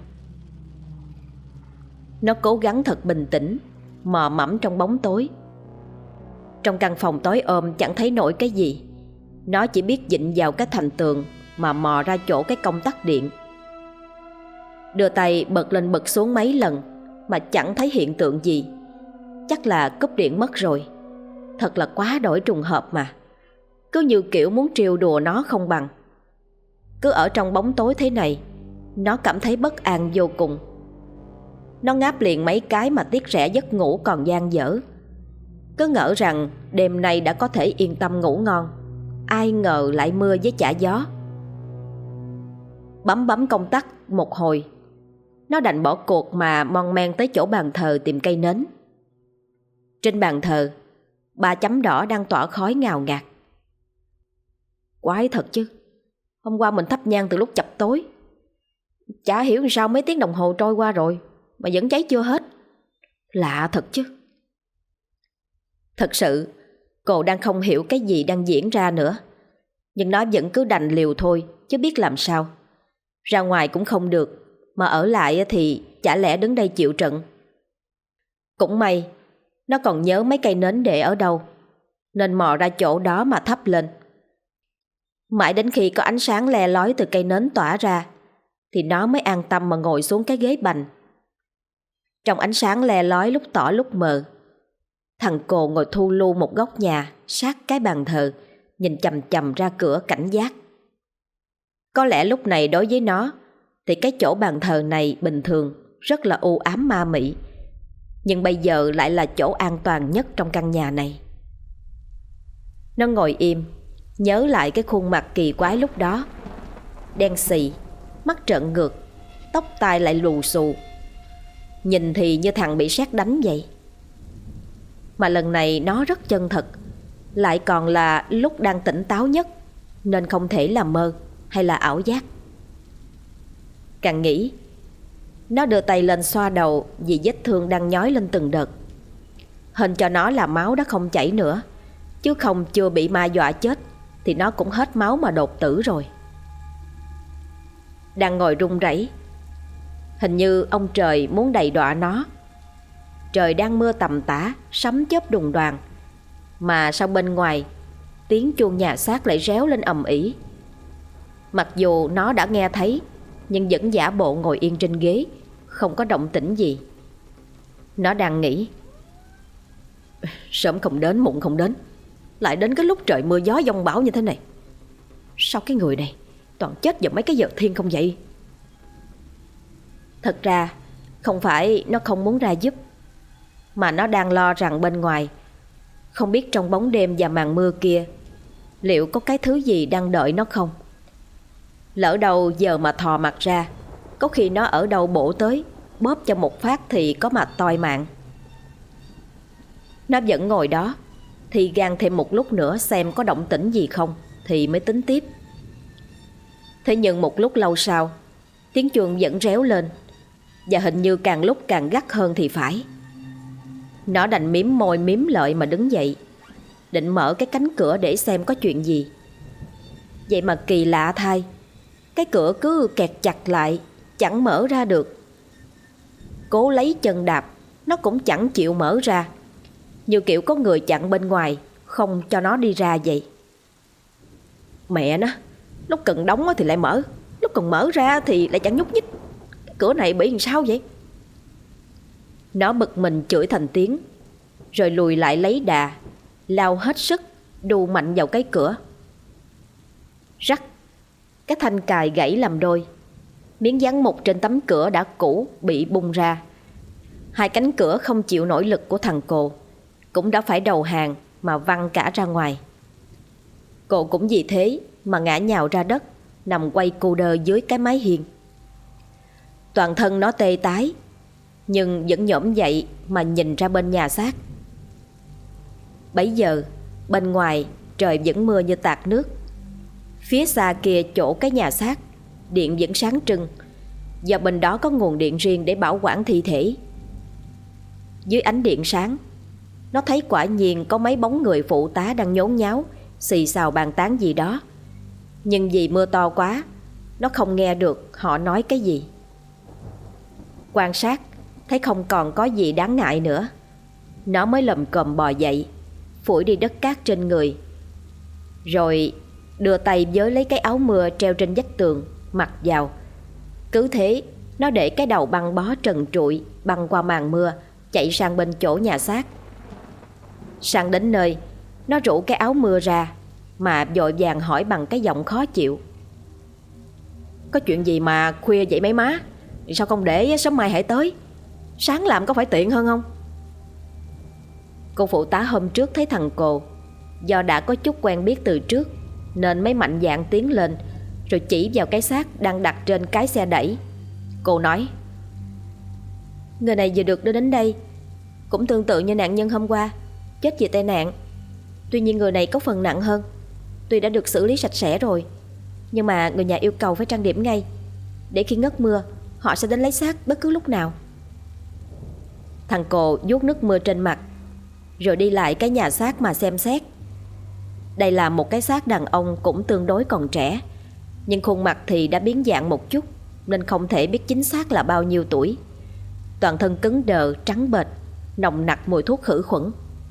Nó cố gắng thật bình tĩnh, mò mẫm trong bóng tối. Trong căn phòng tối ôm chẳng thấy nổi cái gì. Nó chỉ biết dịnh vào cái thành tường mà mò ra chỗ cái công tắc điện. Đưa tay bật lên bật xuống mấy lần mà chẳng thấy hiện tượng gì. Chắc là cúp điện mất rồi. Thật là quá đổi trùng hợp mà. Cứ như kiểu muốn trêu đùa nó không bằng. Cứ ở trong bóng tối thế này, nó cảm thấy bất an vô cùng. Nó ngáp liền mấy cái mà tiếc rẻ giấc ngủ còn dang dở. Cứ ngỡ rằng đêm nay đã có thể yên tâm ngủ ngon, ai ngờ lại mưa với chả gió. Bấm công tắc một hồi, nó đành bỏ cuộc mà mon men tới chỗ bàn thờ tìm cây nến. Trên bàn thờ, 3 chấm đỏ đang tỏa khói ngào ngạt. Quái thật chứ, hôm qua mình thắp nhang từ lúc chập tối, chả hiểu sao mấy tiếng đồng hồ trôi qua rồi mà vẫn cháy chưa hết. Lạ thật chứ. Thật sự cô đang không hiểu cái gì đang diễn ra nữa. Nhưng nó vẫn cứ đành liều thôi, chứ biết làm sao. Ra ngoài cũng không được, mà ở lại thì chả lẽ đứng đây chịu trận. Cũng may nó còn nhớ mấy cây nến để ở đâu, nên mò ra chỗ đó mà thắp lên. Mãi đến khi có ánh sáng le lói từ cây nến tỏa ra thì nó mới an tâm mà ngồi xuống cái ghế bành. Trong ánh sáng le lói lúc tỏ lúc mờ, thằng Cồ ngồi thu lu một góc nhà sát cái bàn thờ, nhìn chằm chằm ra cửa cảnh giác. Có lẽ lúc này đối với nó thì cái chỗ bàn thờ này bình thường rất là u ám ma mị, nhưng bây giờ lại là chỗ an toàn nhất trong căn nhà này. Nó ngồi im, nhớ lại cái khuôn mặt kỳ quái lúc đó. Đen xì, mắt trợn ngược, tóc tai lại lù xù, nhìn thì như thằng bị sét đánh vậy. Mà lần này nó rất chân thật, lại còn là lúc đang tỉnh táo nhất, nên không thể là mơ hay là ảo giác. Càng nghĩ, nó đưa tay lên xoa đầu vì vết thương đang nhói lên từng đợt. Hên cho nó là máu đã không chảy nữa, chứ không chưa bị ma dọa chết thì nó cũng hết máu mà đột tử rồi. Đang ngồi run rẩy, hình như ông trời muốn đầy đọa nó. Trời đang mưa tầm tã, sấm chớp đùng đoàng, mà sau bên ngoài tiếng chuông nhà xác lại réo lên ầm ĩ. Mặc dù nó đã nghe thấy, nhưng vẫn giả bộ ngồi yên trên ghế, không có động tĩnh gì. Nó đang nghĩ, sớm không đến muộn không đến, lại đến cái lúc trời mưa gió giông bão như thế này. Sao cái người này toàn chết vào mấy cái giờ thiên không vậy? Thật ra không phải nó không muốn ra giúp, mà nó đang lo rằng bên ngoài, không biết trong bóng đêm và màn mưa kia, liệu có cái thứ gì đang đợi nó không. Lỡ đâu giờ mà thò mặt ra, có khi nó ở đâu bổ tới, bóp cho một phát thì có mà toi mạng. Nó vẫn ngồi đó, thì gan thêm một lúc nữa xem có động tĩnh gì không thì mới tính tiếp. Thế nhưng một lúc lâu sau, tiếng chuông vẫn réo lên, và hình như càng lúc càng gắt hơn thì phải. Nó đành mím môi mím lợi mà đứng dậy, định mở cái cánh cửa để xem có chuyện gì. Vậy mà kỳ lạ thay, cái cửa cứ kẹt chặt lại, chẳng mở ra được. Cố lấy chân đạp, nó cũng chẳng chịu mở ra, như kiểu có người chặn bên ngoài, không cho nó đi ra vậy. Mẹ nó, lúc cần đóng thì lại mở, lúc cần mở ra thì lại chẳng nhúc nhích. Cái cửa này bị làm sao vậy? Nó bực mình chửi thành tiếng, rồi lùi lại lấy đà, lao hết sức đu mạnh vào cái cửa. Rắc, cái thanh cài gãy làm đôi. Miếng dán mục trên tấm cửa đã cũ bị bung ra. Hai cánh cửa không chịu nổi lực của thằng Cồ cũng đã phải đầu hàng mà văng cả ra ngoài. Cồ cũng vì thế mà ngã nhào ra đất, nằm quay cu đơ dưới cái mái hiên. Toàn thân nó tê tái, nhưng vẫn nhổm dậy mà nhìn ra bên nhà xác. Bấy giờ bên ngoài trời vẫn mưa như tạt nước. Phía xa kia chỗ cái nhà xác, điện vẫn sáng trưng, và bên đó có nguồn điện riêng để bảo quản thi thể. Dưới ánh điện sáng, nó thấy quả nhiên có mấy bóng người phụ tá đang nhốn nháo, xì xào bàn tán gì đó. Nhưng vì mưa to quá, nó không nghe được họ nói cái gì. Quan sát thấy không còn có gì đáng ngại nữa, nó mới lầm cồm bò dậy, phủi đi đất cát trên người, rồi đưa tay vớ lấy cái áo mưa treo trên vách tường mặc vào. Cứ thế nó để cái đầu băng bó trần trụi băng qua màn mưa, chạy sang bên chỗ nhà xác. Sang đến nơi, nó rủ cái áo mưa ra mà vội vàng hỏi bằng cái giọng khó chịu: Có chuyện gì mà khuya vậy mấy má? Sao không để sớm mai hãy tới? Sáng làm có phải tiện hơn không? Cô phụ tá hôm trước thấy thằng Cồ, do đã có chút quen biết từ trước nên mới mạnh dạn tiến lên, rồi chỉ vào cái xác đang đặt trên cái xe đẩy. Cô nói: Người này vừa được đưa đến đây cũng tương tự như nạn nhân hôm qua, chết vì tai nạn. Tuy nhiên người này có phần nặng hơn. Tuy đã được xử lý sạch sẽ rồi, nhưng mà người nhà yêu cầu phải trang điểm ngay, để khi ngớt mưa họ sẽ đến lấy xác bất cứ lúc nào. Thằng Cồ vuốt nước mưa trên mặt, rồi đi lại cái nhà xác mà xem xét. Đây là một cái xác đàn ông cũng tương đối còn trẻ, nhưng khuôn mặt thì đã biến dạng một chút, nên không thể biết chính xác là bao nhiêu tuổi. Toàn thân cứng đờ, trắng bệch, nồng nặc mùi thuốc khử khuẩn.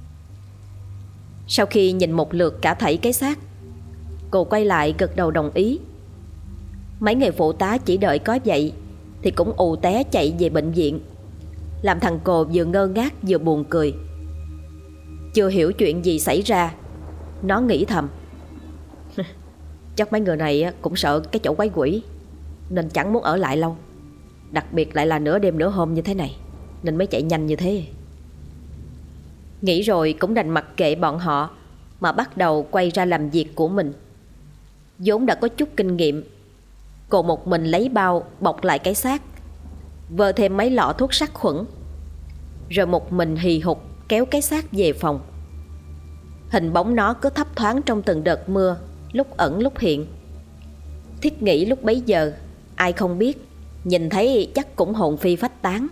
Sau khi nhìn một lượt cả thảy cái xác, cô quay lại gật đầu đồng ý. Mấy người phụ tá chỉ đợi có vậy thì cũng ù té chạy về bệnh viện, làm thằng Cồ vừa ngơ ngác vừa buồn cười. Chưa hiểu chuyện gì xảy ra, nó nghĩ thầm: Chắc mấy người này cũng sợ cái chỗ quái quỷ, nên chẳng muốn ở lại lâu. Đặc biệt lại là nửa đêm nửa hôm như thế này, nên mới chạy nhanh như thế. Nghĩ rồi cũng đành mặc kệ bọn họ, mà bắt đầu quay ra làm việc của mình. vốn đã có chút kinh nghiệm, cô một mình lấy bao bọc lại cái xác, vơ thêm mấy lọ thuốc sát khuẩn, rồi một mình hì hục kéo cái xác về phòng. Hình bóng nó cứ thấp thoáng trong từng đợt mưa, lúc ẩn lúc hiện. Thiết nghĩ lúc bấy giờ ai không biết, nhìn thấy chắc cũng hồn phi phách tán.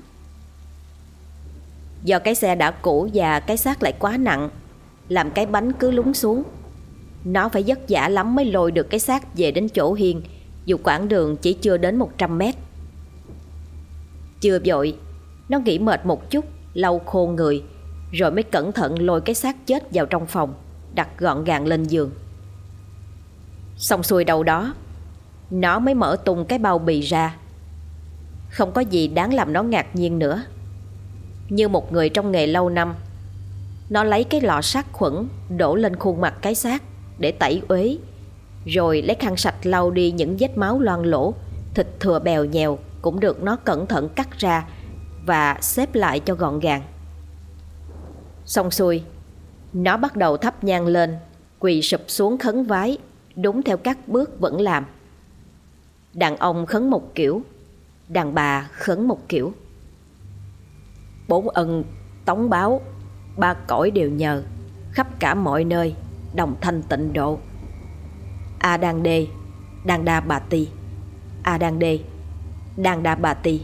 Do cái xe đã cũ và cái xác lại quá nặng, làm cái bánh cứ lún xuống. Nó phải vất vả lắm mới lôi được cái xác về đến chỗ hiên, dù quãng đường chỉ chưa đến 100 mét. Chưa vội, nó nghỉ mệt một chút, lau khô người, rồi mới cẩn thận lôi cái xác chết vào trong phòng, đặt gọn gàng lên giường. Xong xuôi đâu đó, nó mới mở tung cái bao bì ra. Không có gì đáng làm nó ngạc nhiên nữa. Như một người trong nghề lâu năm, nó lấy cái lọ sát khuẩn đổ lên khuôn mặt cái xác để tẩy uế, rồi lấy khăn sạch lau đi những vết máu loang lỗ. Thịt thừa bèo nhèo cũng được nó cẩn thận cắt ra và xếp lại cho gọn gàng. Xong xuôi, nó bắt đầu thắp nhang lên, quỳ sụp xuống khấn vái, đúng theo các bước vẫn làm. Đàn ông khấn một kiểu, đàn bà khấn một kiểu. Bốn ân tống báo, ba cõi đều nhờ, khắp cả mọi nơi đồng thanh tịnh độ. A Đan Đê, Đan Đa Bà Tỳ, A Đan Đê, Đan Đa Bà Tỳ.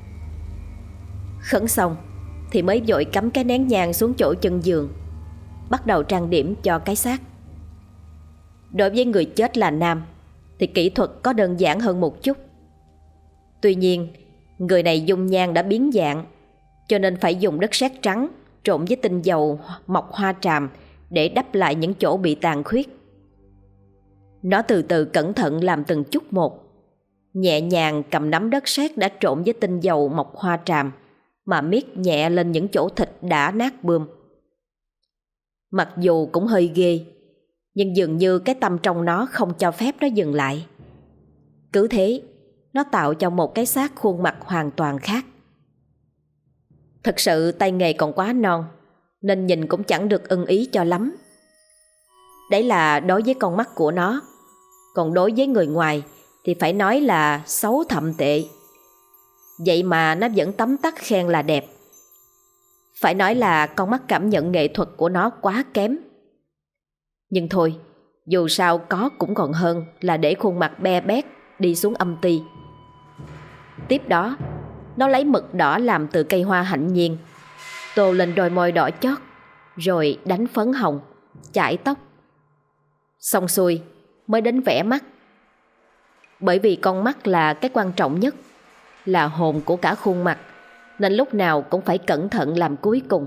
Khấn xong thì mới vội cắm cái nén nhang xuống chỗ chân giường, bắt đầu trang điểm cho cái xác. Đối với người chết là nam thì kỹ thuật có đơn giản hơn một chút. Tuy nhiên, người này dung nhan đã biến dạng, cho nên phải dùng đất sét trắng trộn với tinh dầu mọc hoa tràm để đắp lại những chỗ bị tàn khuyết. Nó từ từ cẩn thận làm từng chút một, nhẹ nhàng cầm nắm đất sét đã trộn với tinh dầu mọc hoa tràm mà miết nhẹ lên những chỗ thịt đã nát bươm. Mặc dù cũng hơi ghê, nhưng dường như cái tâm trong nó không cho phép nó dừng lại. Cứ thế, nó tạo cho một cái xác khuôn mặt hoàn toàn khác. Thật sự tay nghề còn quá non, nên nhìn cũng chẳng được ưng ý cho lắm. Đấy là đối với con mắt của nó, còn đối với người ngoài thì phải nói là xấu thậm tệ. Vậy mà nó vẫn tấm tắc khen là đẹp. Phải nói là con mắt cảm nhận nghệ thuật của nó quá kém. Nhưng thôi, dù sao có cũng còn hơn là để khuôn mặt be bét đi xuống âm ty. Tiếp đó, nó lấy mực đỏ làm từ cây hoa hạnh nhiên, tô lên đôi môi đỏ chót, rồi đánh phấn hồng, chải tóc. Xong xuôi mới đến vẽ mắt. Bởi vì con mắt là cái quan trọng nhất, là hồn của cả khuôn mặt, nên lúc nào cũng phải cẩn thận làm cuối cùng.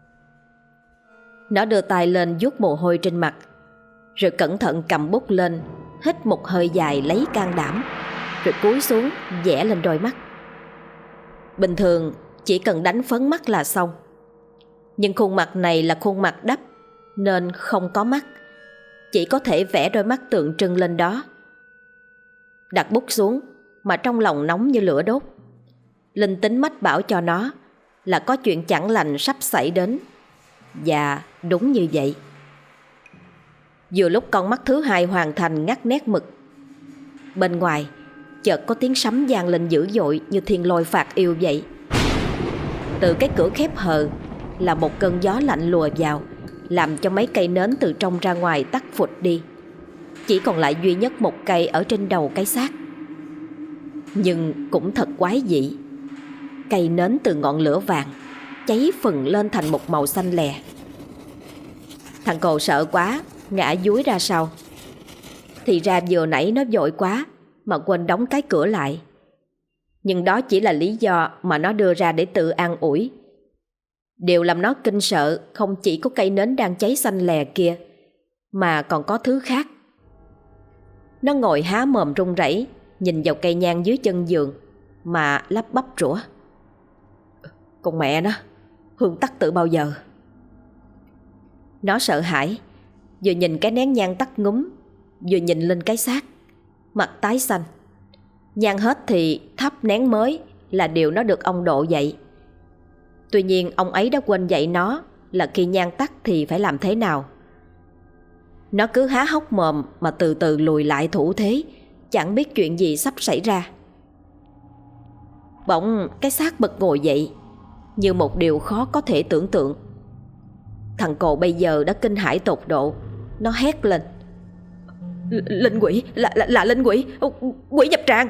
Nó đưa tay lên vuốt mồ hôi trên mặt, rồi cẩn thận cầm bút lên, hít một hơi dài lấy can đảm, rồi cúi xuống vẽ lên đôi mắt. Bình thường chỉ cần đánh phấn mắt là xong, nhưng khuôn mặt này là khuôn mặt đắp nên không có mắt, chỉ có thể vẽ đôi mắt tượng trưng lên đó. Đặt bút xuống mà trong lòng nóng như lửa đốt. Linh tính mách bảo cho nó là có chuyện chẳng lành sắp xảy đến. Và đúng như vậy. Vừa lúc con mắt thứ hai hoàn thành ngắt nét mực, bên ngoài chợt có tiếng sấm vang lên dữ dội như thiên lôi phạt yêu vậy. Từ cái cửa khép hờ là một cơn gió lạnh lùa vào, làm cho mấy cây nến từ trong ra ngoài tắt phụt đi. Chỉ còn lại duy nhất một cây ở trên đầu cái xác. Nhưng cũng thật quái dị, cây nến từ ngọn lửa vàng cháy phừng lên thành một màu xanh lè. Thằng Cồ sợ quá, ngã dúi ra sau. Thì ra vừa nãy nó vội quá mà quên đóng cái cửa lại. Nhưng đó chỉ là lý do mà nó đưa ra để tự an ủi. Điều làm nó kinh sợ không chỉ có cây nến đang cháy xanh lè kia, mà còn có thứ khác. Nó ngồi há mồm run rẩy, nhìn vào cây nhang dưới chân giường mà lắp bắp rủa: "Con mẹ nó, hương tắt từ bao giờ?" Nó sợ hãi, vừa nhìn cái nén nhang tắt ngúm, vừa nhìn lên cái xác, mặt tái xanh. Nhang hết thì thắp nén mới là điều nó được ông độ dạy. Tuy nhiên ông ấy đã quên dạy nó là khi nhang tắt thì phải làm thế nào. Nó cứ há hốc mồm mà từ từ lùi lại thủ thế, chẳng biết chuyện gì sắp xảy ra. Bỗng cái xác bật ngồi dậy như một điều khó có thể tưởng tượng. Thằng Cồ bây giờ đã kinh hãi tột độ. Nó hét lên: "Linh quỷ, là linh quỷ, quỷ nhập tràng!"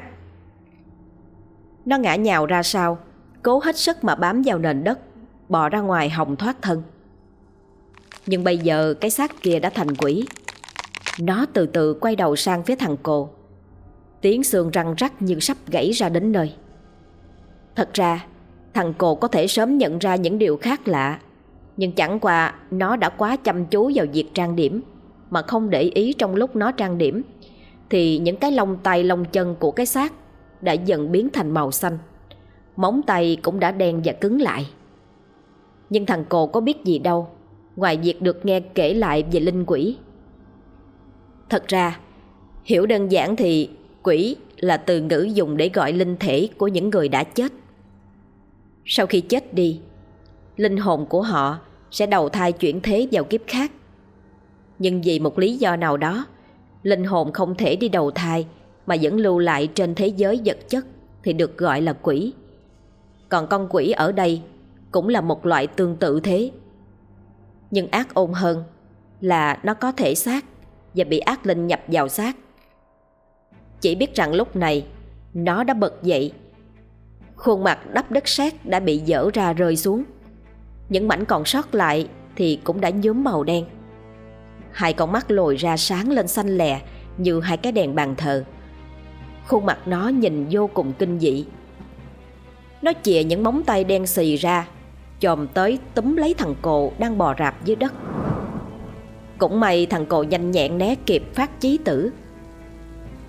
Nó ngã nhào ra sau, cố hết sức mà bám vào nền đất, bò ra ngoài hòng thoát thân. Nhưng bây giờ cái xác kia đã thành quỷ. Nó từ từ quay đầu sang phía thằng Cồ, tiếng xương răng rắc như sắp gãy ra đến nơi. Thật ra thằng Cồ có thể sớm nhận ra những điều khác lạ, nhưng chẳng qua nó đã quá chăm chú vào việc trang điểm mà không để ý trong lúc nó trang điểm thì những cái lông tay lông chân của cái xác đã dần biến thành màu xanh. Móng tay cũng đã đen và cứng lại. Nhưng thằng Cồ có biết gì đâu, ngoài việc được nghe kể lại về linh quỷ. Thật ra, hiểu đơn giản thì quỷ là từ ngữ dùng để gọi linh thể của những người đã chết. Sau khi chết đi, linh hồn của họ sẽ đầu thai chuyển thế vào kiếp khác. Nhưng vì một lý do nào đó, linh hồn không thể đi đầu thai mà vẫn lưu lại trên thế giới vật chất thì được gọi là quỷ. Còn con quỷ ở đây cũng là một loại tương tự thế. Nhưng ác ôn hơn là nó có thể xác và bị ác linh nhập vào xác. Chỉ biết rằng lúc này nó đã bật dậy. Khuôn mặt đắp đất sét đã bị dỡ ra rơi xuống. Những mảnh còn sót lại thì cũng đã nhuốm màu đen. Hai con mắt lồi ra sáng lên xanh lè như hai cái đèn bàn thờ. Khuôn mặt nó nhìn vô cùng kinh dị. Nó chìa những móng tay đen xì ra, chồm tới túm lấy thằng Cồ đang bò rạp dưới đất. Cũng may thằng Cồ nhanh nhẹn né kịp phát chí tử,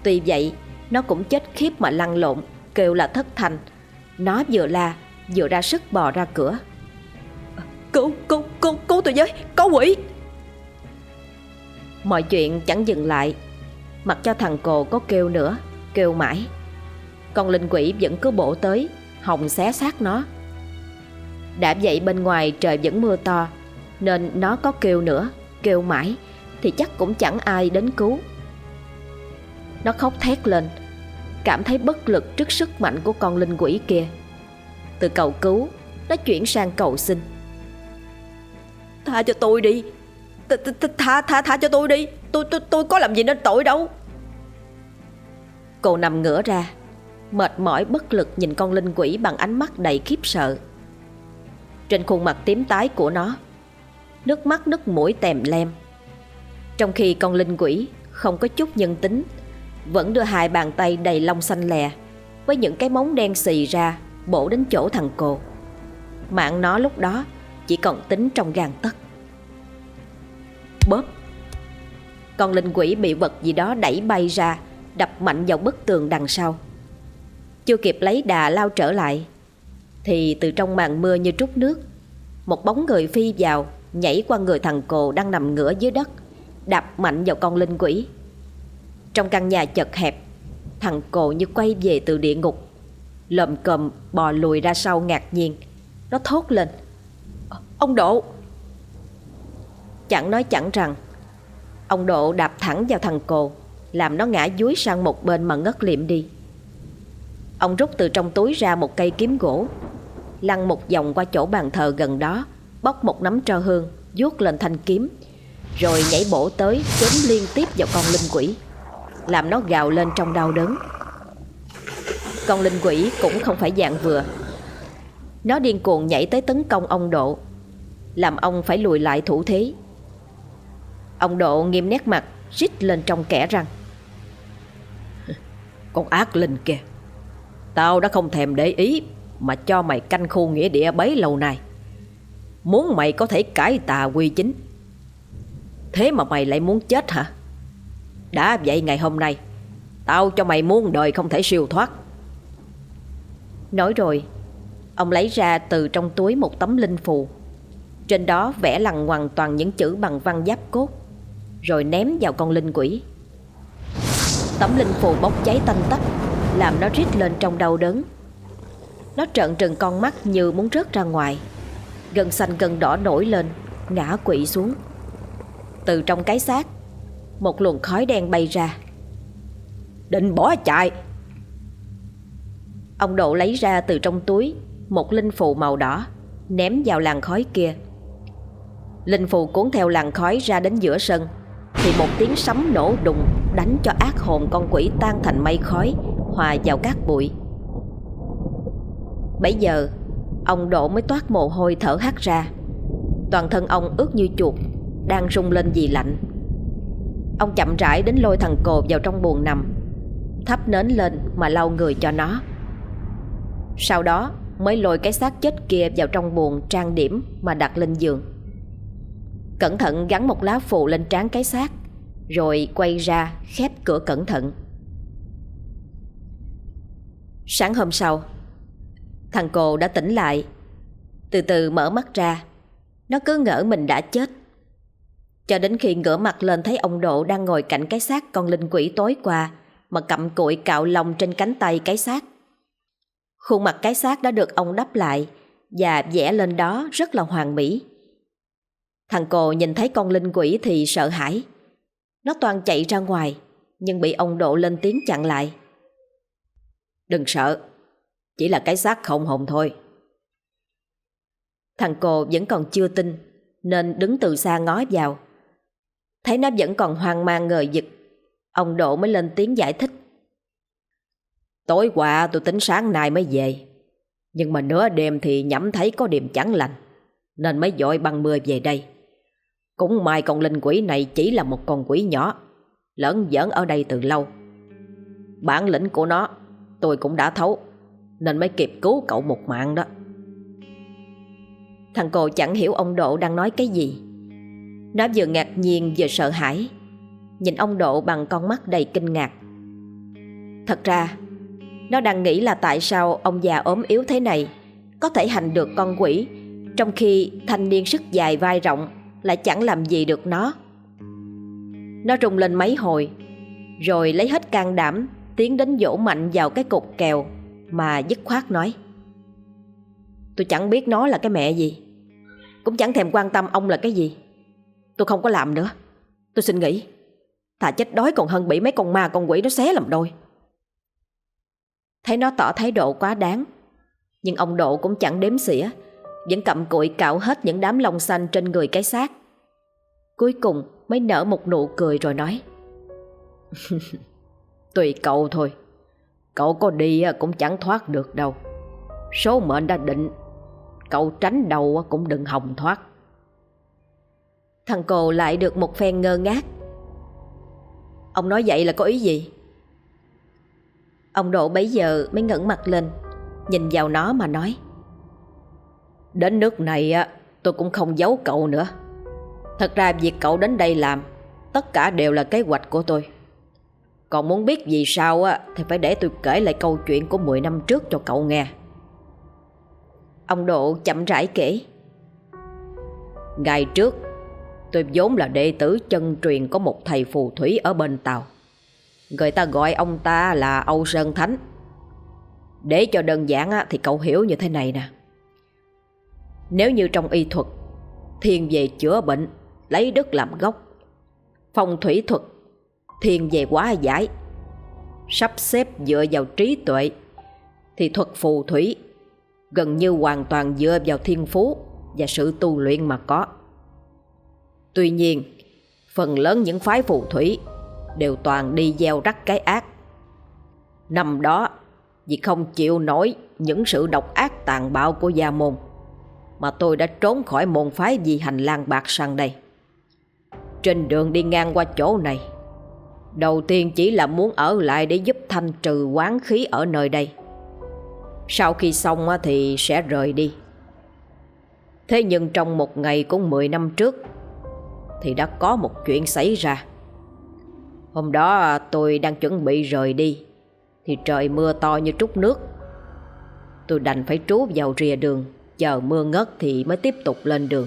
Tuy vậy nó cũng chết khiếp mà lăn lộn, kêu là thất thanh. Nó vừa la vừa ra sức bò ra cửa. Cứu tôi với, có quỷ! Mọi chuyện chẳng dừng lại. Mặc cho thằng Cồ có kêu nữa, kêu mãi, con linh quỷ vẫn cứ bổ tới, hòng xé xác nó. Đã vậy bên ngoài trời vẫn mưa to, nên nó có kêu nữa, kêu mãi thì chắc cũng chẳng ai đến cứu. Nó khóc thét lên, cảm thấy bất lực trước sức mạnh của con linh quỷ kia. Từ cầu cứu, nó chuyển sang cầu xin. Tha cho tôi đi, tha cho tôi đi, tôi có làm gì nên tội đâu. Cô nằm ngửa ra, mệt mỏi bất lực nhìn con linh quỷ bằng ánh mắt đầy khiếp sợ. Trên khuôn mặt tím tái của nó, nước mắt nước mũi tèm lem. Trong khi con linh quỷ không có chút nhân tính, vẫn đưa hai bàn tay đầy lông xanh lè với những cái móng đen xì ra bổ đến chỗ thằng Cồ. Mạng nó lúc đó chỉ còn tính trong gang tấc. Bóp! Con linh quỷ bị vật gì đó đẩy bay ra, đập mạnh vào bức tường đằng sau. Chưa kịp lấy đà lao trở lại thì từ trong màn mưa như trút nước, một bóng người phi vào, nhảy qua người thằng Cồ đang nằm ngửa dưới đất, đạp mạnh vào con linh quỷ. Trong căn nhà chật hẹp, thằng Cồ như quay về từ địa ngục, lồm cồm bò lùi ra sau ngạc nhiên. Nó thốt lên: Ông Độ! Chẳng nói chẳng rằng, ông Độ đạp thẳng vào thằng Cồ, làm nó ngã dúi sang một bên mà ngất liệm đi. Ông rút từ trong túi ra một cây kiếm gỗ, lăn một vòng qua chỗ bàn thờ gần đó, bóc một nắm tro hương, vuốt lên thanh kiếm, rồi nhảy bổ tới chém liên tiếp vào con linh quỷ, làm nó gào lên trong đau đớn. Con linh quỷ cũng không phải dạng vừa. Nó điên cuồng nhảy tới tấn công ông Độ, làm ông phải lùi lại thủ thế. Ông Độ nghiêm nét mặt, rít lên trong kẽ răng: Con ác linh kìa, tao đã không thèm để ý mà cho mày canh khu nghĩa địa bấy lâu nay, muốn mày có thể cải tà quy chính. Thế mà mày lại muốn chết hả? Đã vậy ngày hôm nay tao cho mày muôn đời không thể siêu thoát. Nói rồi, ông lấy ra từ trong túi một tấm linh phù, trên đó vẽ lằn ngoằn toàn những chữ bằng văn giáp cốt, rồi ném vào con linh quỷ. Tấm linh phù bốc cháy tanh tách, làm nó rít lên trong đau đớn. Nó trợn trừng con mắt như muốn rớt ra ngoài, gân xanh gân đỏ nổi lên, ngã quỵ xuống. Từ trong cái xác, một luồng khói đen bay ra. Định bỏ chạy! Ông Độ lấy ra từ trong túi một linh phù màu đỏ, ném vào làn khói kia. Linh phù cuốn theo làn khói ra đến giữa sân, thì một tiếng sấm nổ đùng đánh cho ác hồn con quỷ tan thành mây khói, hòa vào cát bụi. Bấy giờ ông Độ mới toát mồ hôi thở hắt ra. Toàn thân ông ướt như chuột, đang rung lên vì lạnh. Ông chậm rãi đến lôi thằng Cồ vào trong buồng nằm, thắp nến lên mà lau người cho nó. Sau đó mới lôi cái xác chết kia vào trong buồng trang điểm mà đặt lên giường. Cẩn thận gắn một lá phù lên trán cái xác, rồi quay ra khép cửa cẩn thận. Sáng hôm sau, thằng Cồ đã tỉnh lại. Từ từ mở mắt ra, nó cứ ngỡ mình đã chết, cho đến khi ngửa mặt lên thấy ông Độ đang ngồi cạnh cái xác con linh quỷ tối qua mà cặm cụi cạo lông trên cánh tay cái xác. Khuôn mặt cái xác đã được ông đắp lại và vẽ lên đó rất là hoàn mỹ. Thằng Cồ nhìn thấy con linh quỷ thì sợ hãi. Nó toan chạy ra ngoài, nhưng bị ông Độ lên tiếng chặn lại. Đừng sợ, chỉ là cái xác không hồn thôi. Thằng Cồ vẫn còn chưa tin, nên đứng từ xa ngó vào. Thấy nó vẫn còn hoang mang ngờ vực, ông Độ mới lên tiếng giải thích. Tối qua tôi tính sáng nay mới về, nhưng mà nửa đêm thì nhẩm thấy có điềm chẳng lành, nên mới vội băng mưa về đây. Cũng may con linh quỷ này chỉ là một con quỷ nhỏ, lởn vởn ở đây từ lâu. Bản lĩnh của nó tôi cũng đã thấu, nên mới kịp cứu cậu một mạng đó. Thằng Cồ chẳng hiểu ông Độ đang nói cái gì. Nó vừa ngạc nhiên vừa sợ hãi, nhìn ông Độ bằng con mắt đầy kinh ngạc. Thật ra nó đang nghĩ là tại sao ông già ốm yếu thế này có thể hành được con quỷ, trong khi thanh niên sức dài vai rộng lại chẳng làm gì được nó. Nó rung lên mấy hồi, rồi lấy hết can đảm tiến đến vỗ mạnh vào cái cục kèo mà dứt khoát nói: "Tôi chẳng biết nó là cái mẹ gì, cũng chẳng thèm quan tâm ông là cái gì. Tôi không có làm nữa. Tôi xin nghỉ. Thà chết đói còn hơn bị mấy con ma con quỷ nó xé làm đôi." Thấy nó tỏ thái độ quá đáng, nhưng ông Độ cũng chẳng đếm xỉa, vẫn cặm cụi cạo hết những đám lông xanh trên người cái xác. Cuối cùng mới nở một nụ cười rồi nói: "Tùy cậu thôi. Cậu có đi cũng chẳng thoát được đâu. Số mệnh đã định, cậu tránh đầu cũng đừng hòng thoát." Thằng Cồ lại được một phen ngơ ngác. "Ông nói vậy là có ý gì?" Ông Độ bấy giờ mới ngẩng mặt lên, nhìn vào nó mà nói: "Đến nước này tôi cũng không giấu cậu nữa. Thật ra việc cậu đến đây làm tất cả đều là kế hoạch của tôi. Còn muốn biết vì sao thì phải để tôi kể lại câu chuyện của 10 năm trước cho cậu nghe." Ông Độ chậm rãi kể: "Ngày trước tôi vốn là đệ tử chân truyền của một thầy phù thủy ở bên Tàu. Người ta gọi ông ta là Âu Sơn Thánh. Để cho đơn giản thì cậu hiểu như thế này nè. Nếu như trong y thuật thiên về chữa bệnh, lấy đất làm gốc; phong thủy thuật thiên về hóa giải, sắp xếp dựa vào trí tuệ, thì thuật phù thủy gần như hoàn toàn dựa vào thiên phú và sự tu luyện mà có. Tuy nhiên, phần lớn những phái phù thủy đều toàn đi gieo rắc cái ác. Năm đó, vì không chịu nổi những sự độc ác tàn bạo của gia môn, mà tôi đã trốn khỏi môn phái vì hành lang bạc sang đây. Trên đường đi ngang qua chỗ này, đầu tiên chỉ là muốn ở lại để giúp thanh trừ oán khí ở nơi đây. Sau khi xong thì sẽ rời đi. Thế nhưng trong một ngày cũng 10 năm trước thì đã có một chuyện xảy ra. Hôm đó tôi đang chuẩn bị rời đi thì trời mưa to như trút nước. Tôi đành phải trú vào rìa đường, chờ mưa ngớt thì mới tiếp tục lên đường.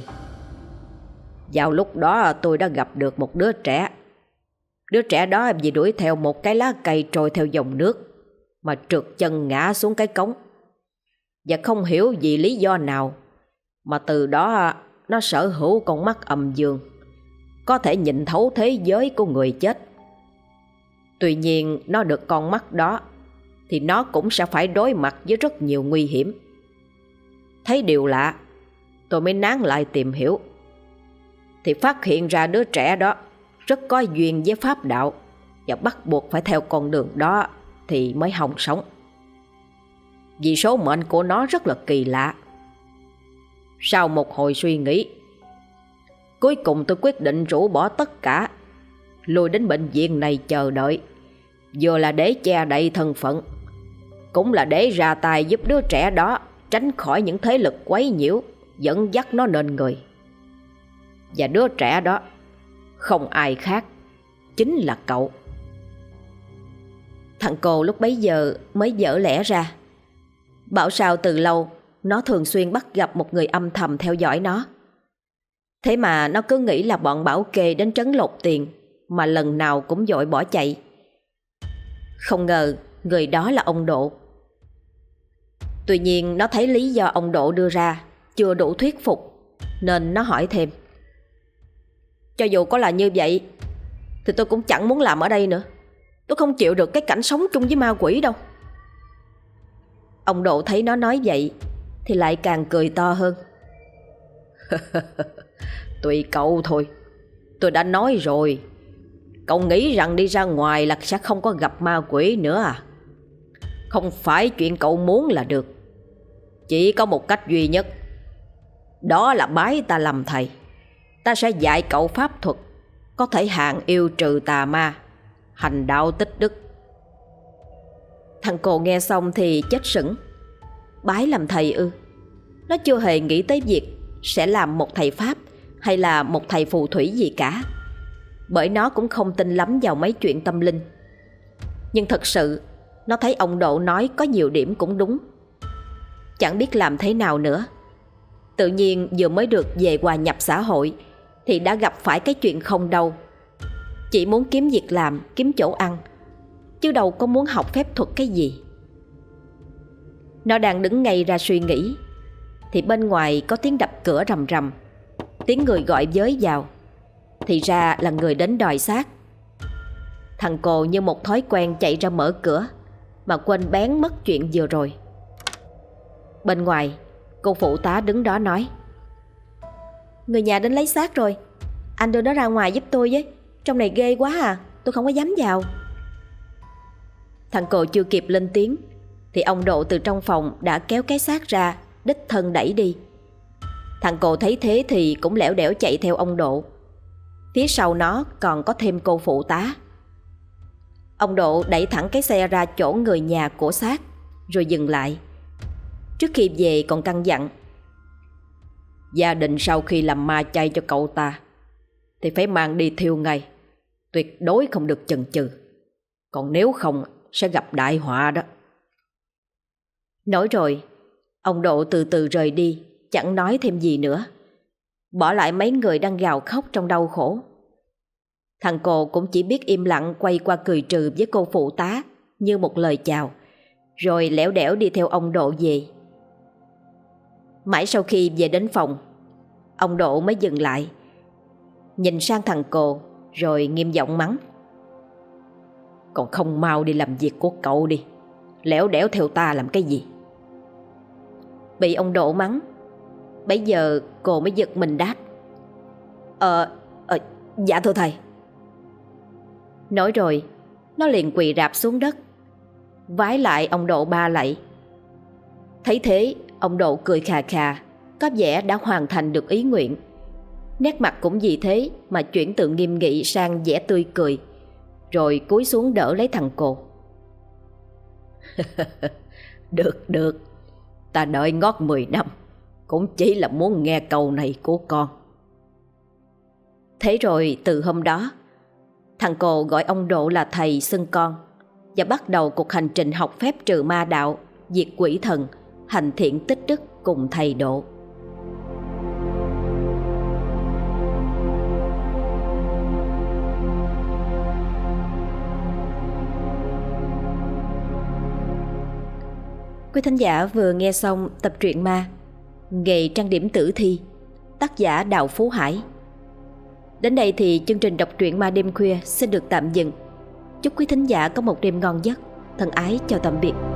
Vào lúc đó tôi đã gặp được một đứa trẻ. Đứa trẻ đó vì đuổi theo một cái lá cây trôi theo dòng nước mà trượt chân ngã xuống cái cống. Và không hiểu vì lý do nào mà từ đó nó sở hữu con mắt âm dương, có thể nhìn thấu thế giới của người chết. Tuy nhiên nó được con mắt đó thì nó cũng sẽ phải đối mặt với rất nhiều nguy hiểm. Thấy điều lạ, tôi mới nán lại tìm hiểu, thì phát hiện ra đứa trẻ đó rất có duyên với pháp đạo và bắt buộc phải theo con đường đó thì mới hòng sống. Vì số mệnh của nó rất là kỳ lạ. Sau một hồi suy nghĩ, cuối cùng tôi quyết định rũ bỏ tất cả, lùi đến bệnh viện này chờ đợi, vừa là để che đậy thân phận, cũng là để ra tay giúp đứa trẻ đó tránh khỏi những thế lực quấy nhiễu dẫn dắt nó nên người. Và đứa trẻ đó không ai khác, chính là cậu." Thằng Cô lúc bấy giờ mới vỡ lẽ ra. Bảo sao từ lâu nó thường xuyên bắt gặp một người âm thầm theo dõi nó. Thế mà nó cứ nghĩ là bọn bảo kê đến trấn lột tiền, mà lần nào cũng vội bỏ chạy. Không ngờ người đó là ông Độ. Tuy nhiên nó thấy lý do ông Độ đưa ra chưa đủ thuyết phục, nên nó hỏi thêm: "Cho dù có là như vậy thì tôi cũng chẳng muốn làm ở đây nữa. Tôi không chịu được cái cảnh sống chung với ma quỷ đâu." Ông Độ thấy nó nói vậy thì lại càng cười to hơn. "Tùy cậu thôi. Tôi đã nói rồi. Cậu nghĩ rằng đi ra ngoài là sẽ không có gặp ma quỷ nữa à? Không phải chuyện cậu muốn là được. Chỉ có một cách duy nhất, đó là bái ta làm thầy. Ta sẽ dạy cậu pháp thuật có thể hạn yêu trừ tà ma, hành đạo tích đức." Thằng Cô nghe xong thì chết sững. Bái làm thầy ư? Nó chưa hề nghĩ tới việc sẽ làm một thầy pháp hay là một thầy phù thủy gì cả, bởi nó cũng không tin lắm vào mấy chuyện tâm linh. Nhưng thật sự Nó thấy ông Độ nói có nhiều điểm cũng đúng, chẳng biết làm thế nào nữa. Tự nhiên vừa mới được về hòa nhập xã hội thì đã gặp phải cái chuyện không đâu. Chỉ muốn kiếm việc làm, kiếm chỗ ăn, chứ đâu có muốn học phép thuật cái gì. Nó đang đứng ngay ra suy nghĩ thì bên ngoài có tiếng đập cửa rầm rầm, tiếng người gọi với vào. Thì ra là người đến đòi xác. Thằng Cồ như một thói quen chạy ra mở cửa, mà quên bén mất chuyện vừa rồi. Bên ngoài, cô phụ tá đứng đó nói: "Người nhà đến lấy xác rồi, anh đưa nó ra ngoài giúp tôi với. Trong này ghê quá à, tôi không có dám vào." Thằng Cồ chưa kịp lên tiếng thì ông Độ từ trong phòng đã kéo cái xác ra, đích thân đẩy đi. Thằng Cồ thấy thế thì cũng lẻo đẻo chạy theo ông Độ. Phía sau nó còn có thêm cô phụ tá. Ông Độ đẩy thẳng cái xe ra chỗ người nhà của xác rồi dừng lại. Trước khi về còn căn dặn: "Gia đình sau khi làm ma chay cho cậu ta thì phải mang đi thiêu ngay, tuyệt đối không được chần chừ. Còn nếu không sẽ gặp đại họa đó." Nói rồi, ông Độ từ từ rời đi, chẳng nói thêm gì nữa, bỏ lại mấy người đang gào khóc trong đau khổ. Thằng Cồ cũng chỉ biết im lặng quay qua cười trừ với cô phụ tá như một lời chào, rồi lẻo đẻo đi theo ông Độ về. Mãi sau khi về đến phòng, ông Độ mới dừng lại, nhìn sang thằng Cồ rồi nghiêm giọng mắng: "Còn không mau đi làm việc của cậu đi, lẻo đẻo theo ta làm cái gì?" Bị ông Độ mắng, bấy giờ Cồ mới giật mình đáp: Dạ thưa thầy." Nói rồi nó liền quỳ rạp xuống đất, vái lại ông Độ 3 lạy. Thấy thế, ông Độ cười khà khà, có vẻ đã hoàn thành được ý nguyện. Nét mặt cũng vì thế mà chuyển từ nghiêm nghị sang vẻ tươi cười, rồi cúi xuống đỡ lấy thằng Cồ. Được được, ta đợi ngót 10 năm cũng chỉ là muốn nghe câu này của con." Thế rồi từ hôm đó, thằng Cồ gọi ông Độ là thầy xưng con, và bắt đầu cuộc hành trình học phép trừ ma đạo, diệt quỷ thần, hành thiện tích đức cùng thầy Độ. Quý thính giả vừa nghe xong tập truyện ma Nghề trang điểm tử thi, tác giả Đào Phú Hải. Đến đây thì chương trình đọc truyện ma đêm khuya xin được tạm dừng. Chúc quý thính giả có một đêm ngon giấc. Thân ái chào tạm biệt.